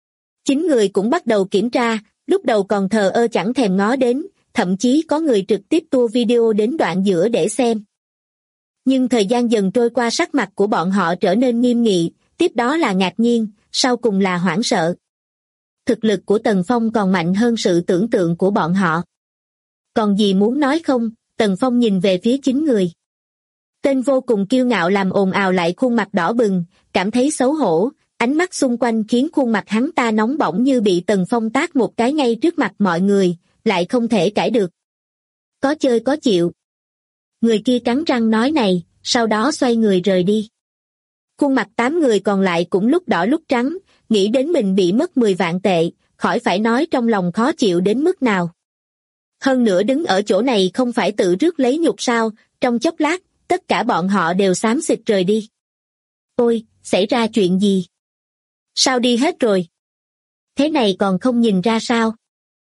9 người cũng bắt đầu kiểm tra, lúc đầu còn thờ ơ chẳng thèm ngó đến, thậm chí có người trực tiếp tua video đến đoạn giữa để xem. Nhưng thời gian dần trôi qua sắc mặt của bọn họ trở nên nghiêm nghị, tiếp đó là ngạc nhiên, sau cùng là hoảng sợ. Thực lực của Tần Phong còn mạnh hơn sự tưởng tượng của bọn họ. Còn gì muốn nói không? Tần Phong nhìn về phía 9 người. Tên vô cùng kiêu ngạo làm ồn ào lại khuôn mặt đỏ bừng, cảm thấy xấu hổ, ánh mắt xung quanh khiến khuôn mặt hắn ta nóng bỏng như bị Tần Phong tát một cái ngay trước mặt mọi người, lại không thể cãi được. Có chơi có chịu. Người kia cắn răng nói này, sau đó xoay người rời đi. Khuôn mặt 8 người còn lại cũng lúc đỏ lúc trắng, nghĩ đến mình bị mất 10 vạn tệ, khỏi phải nói trong lòng khó chịu đến mức nào. Hơn nữa đứng ở chỗ này không phải tự rước lấy nhục sao, trong chốc lát, tất cả bọn họ đều xám xịt rời đi. Ôi, xảy ra chuyện gì? Sao đi hết rồi? Thế này còn không nhìn ra sao?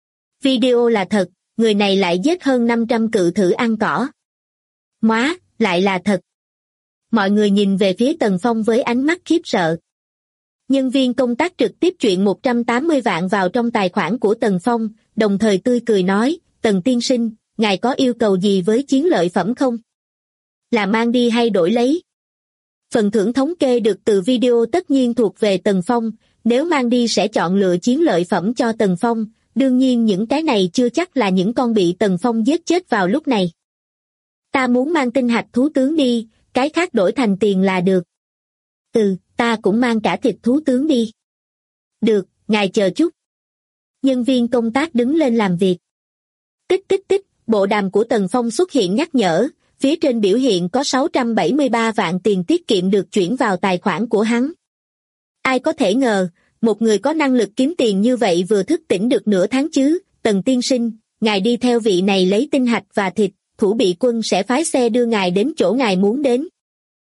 Video là thật, người này lại giết hơn 500 cự thử ăn cỏ. Móa, lại là thật. Mọi người nhìn về phía Tần Phong với ánh mắt khiếp sợ. Nhân viên công tác trực tiếp chuyển 180 vạn vào trong tài khoản của Tần Phong, đồng thời tươi cười nói, Tần tiên sinh, ngài có yêu cầu gì với chiến lợi phẩm không? Là mang đi hay đổi lấy? Phần thưởng thống kê được từ video tất nhiên thuộc về Tần Phong, nếu mang đi sẽ chọn lựa chiến lợi phẩm cho Tần Phong, đương nhiên những cái này chưa chắc là những con bị Tần Phong giết chết vào lúc này. Ta muốn mang tinh hạch thú tướng đi, cái khác đổi thành tiền là được. ta cũng mang cả thịt thú tướng đi. Được, ngài chờ chút. Nhân viên công tác đứng lên làm việc. Tích tích tích, bộ đàm của Tần Phong xuất hiện nhắc nhở, phía trên biểu hiện có 673 vạn tiền tiết kiệm được chuyển vào tài khoản của hắn. Ai có thể ngờ, một người có năng lực kiếm tiền như vậy vừa thức tỉnh được nửa tháng chứ. Tần tiên sinh, ngài đi theo vị này lấy tinh hạch và thịt, thủ bị quân sẽ phái xe đưa ngài đến chỗ ngài muốn đến.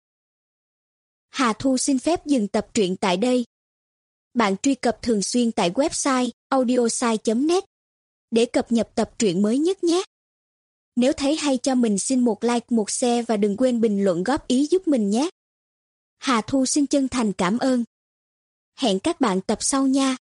Hà Thu xin phép dừng tập truyện tại đây. Bạn truy cập thường xuyên tại website audiosai.net để cập nhật tập truyện mới nhất nhé. Nếu thấy hay cho mình xin một like, một share và đừng quên bình luận góp ý giúp mình nhé. Hà Thu xin chân thành cảm ơn. Hẹn các bạn tập sau nha.